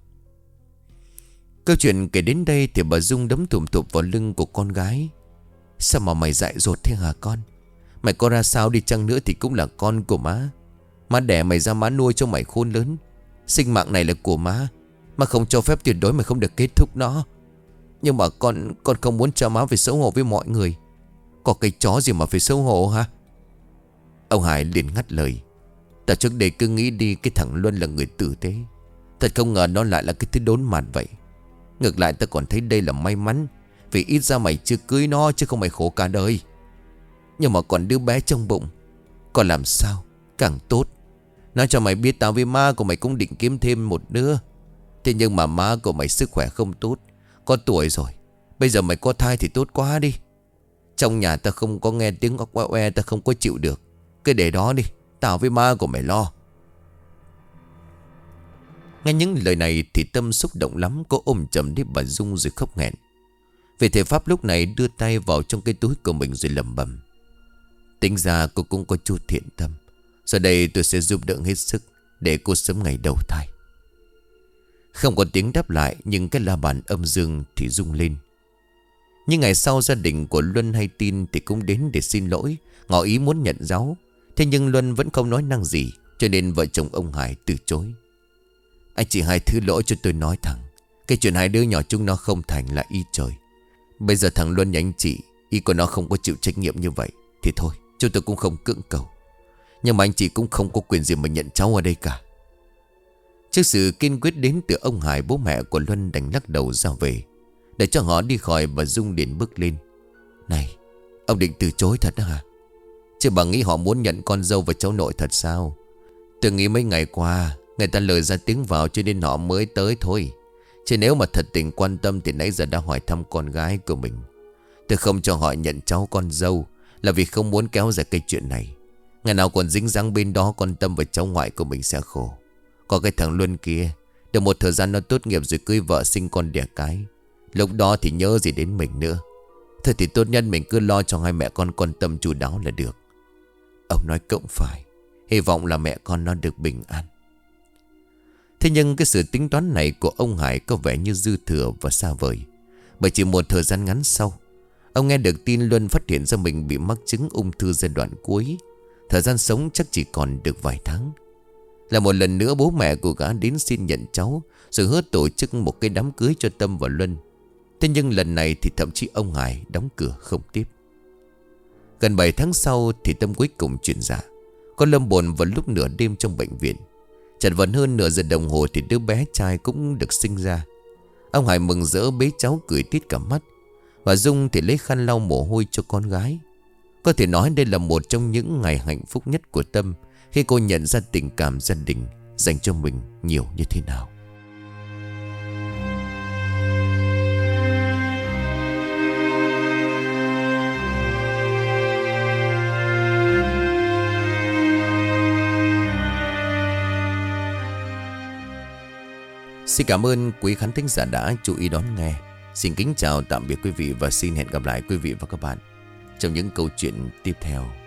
Câu chuyện kể đến đây thì bà Dung đấm thùm thụp vào lưng của con gái. Sao mà mày dại dột thế hả con? Mày có ra sao đi chăng nữa thì cũng là con của má. Má đẻ mày ra, má nuôi cho mày khôn lớn. Sinh mạng này là của má. Má không cho phép, tuyệt đối mày không được kết thúc nó. Nhưng mà con không muốn cho má phải xấu hổ với mọi người. Có cái chó gì mà phải xấu hổ hả? Ông Hải liền ngắt lời. Ta trước đây cứ nghĩ đi cái thằng Luân là người tử tế. Thật không ngờ nó lại là cái thứ đốn mặt vậy. Ngược lại ta còn thấy đây là may mắn, vì ít ra mày chưa cưới nó, chứ không mày khổ cả đời. Nhưng mà còn đứa bé trong bụng, còn làm sao càng tốt. Nói cho mày biết, tao với má của mày cũng định kiếm thêm một đứa. Thế nhưng mà má của mày sức khỏe không tốt, có tuổi rồi. Bây giờ mày có thai thì tốt quá đi. Trong nhà ta không có nghe tiếng óc oe oe, ta không có chịu được. Cứ để đó đi, tao với má của mày lo. Nghe những lời này thì Tâm xúc động lắm. Cô ôm chầm đi bà Dung rồi khóc nghẹn. Về thầy Pháp lúc này đưa tay vào trong cái túi của mình rồi lẩm bẩm. Tính ra cô cũng có chút thiện tâm. Giờ đây tôi sẽ giúp đỡ hết sức để cô sớm ngày đầu thai. Không có tiếng đáp lại, nhưng cái la bàn âm dương thì rung lên. Nhưng ngày sau gia đình của Luân hay tin thì cũng đến để xin lỗi, ngỏ ý muốn nhận giáo. Thế nhưng Luân vẫn không nói năng gì, cho nên vợ chồng ông Hải từ chối. Anh chị hai thứ lỗi cho tôi nói thẳng. Cái chuyện hai đứa nhỏ chúng nó không thành là y trời. Bây giờ thằng Luân nhà anh chị, y của nó không có chịu trách nhiệm như vậy thì thôi, chúng tôi cũng không cưỡng cầu. Nhưng mà anh chị cũng không có quyền gì mà nhận cháu ở đây cả. Trước sự kiên quyết đến từ ông Hải, bố mẹ của Luân đành lắc đầu ra về, để cho họ đi khỏi. Bà Dung liền bước lên. Này, ông định từ chối thật đó hả? Chứ bà nghĩ họ muốn nhận con dâu và cháu nội thật sao? Tôi nghĩ mấy ngày qua người ta lời ra tiếng vào, cho nên họ mới tới thôi. Chứ nếu mà thật tình quan tâm thì nãy giờ đã hỏi thăm con gái của mình. Tôi không cho họ nhận cháu con dâu là vì không muốn kéo dài cái chuyện này. Ngày nào còn dính dáng bên đó, con Tâm và cháu ngoại của mình sẽ khổ. Còn cái thằng Luân kia, Từ một thời gian nó tốt nghiệp rồi cưới vợ sinh con đẻ cái. Lúc đó thì nhớ gì đến mình nữa. Thôi thì tốt nhất mình cứ lo cho hai mẹ con quan tâm chu đáo là được. Ông nói cũng phải. Hy vọng là mẹ con nó được bình an. Thế nhưng cái sự tính toán này của ông Hải có vẻ như dư thừa và xa vời. Bởi chỉ một thời gian ngắn sau, ông nghe được tin Luân phát hiện ra mình bị mắc chứng ung thư giai đoạn cuối. Thời gian sống chắc chỉ còn được vài tháng. Là một lần nữa bố mẹ của gã đến xin nhận cháu, rồi hứa tổ chức một cái đám cưới cho Tâm và Luân. Thế nhưng lần này thì thậm chí ông Hải đóng cửa không tiếp. Gần 7 tháng sau thì Tâm cuối cùng chuyển dạ. Con Lâm bồn vào lúc nửa đêm trong bệnh viện. Chật vật hơn nửa giờ đồng hồ thì đứa bé trai cũng được sinh ra. Ông Hải mừng rỡ bế cháu cười tít cả mắt. Và Dung thì lấy khăn lau mồ hôi cho con gái. Có thể nói đây là một trong những ngày hạnh phúc nhất của Tâm, khi cô nhận ra tình cảm gia đình dành cho mình nhiều như thế nào. Xin cảm ơn quý khán thính giả đã chú ý đón nghe. Xin kính chào tạm biệt quý vị và xin hẹn gặp lại quý vị và các bạn trong những câu chuyện tiếp theo.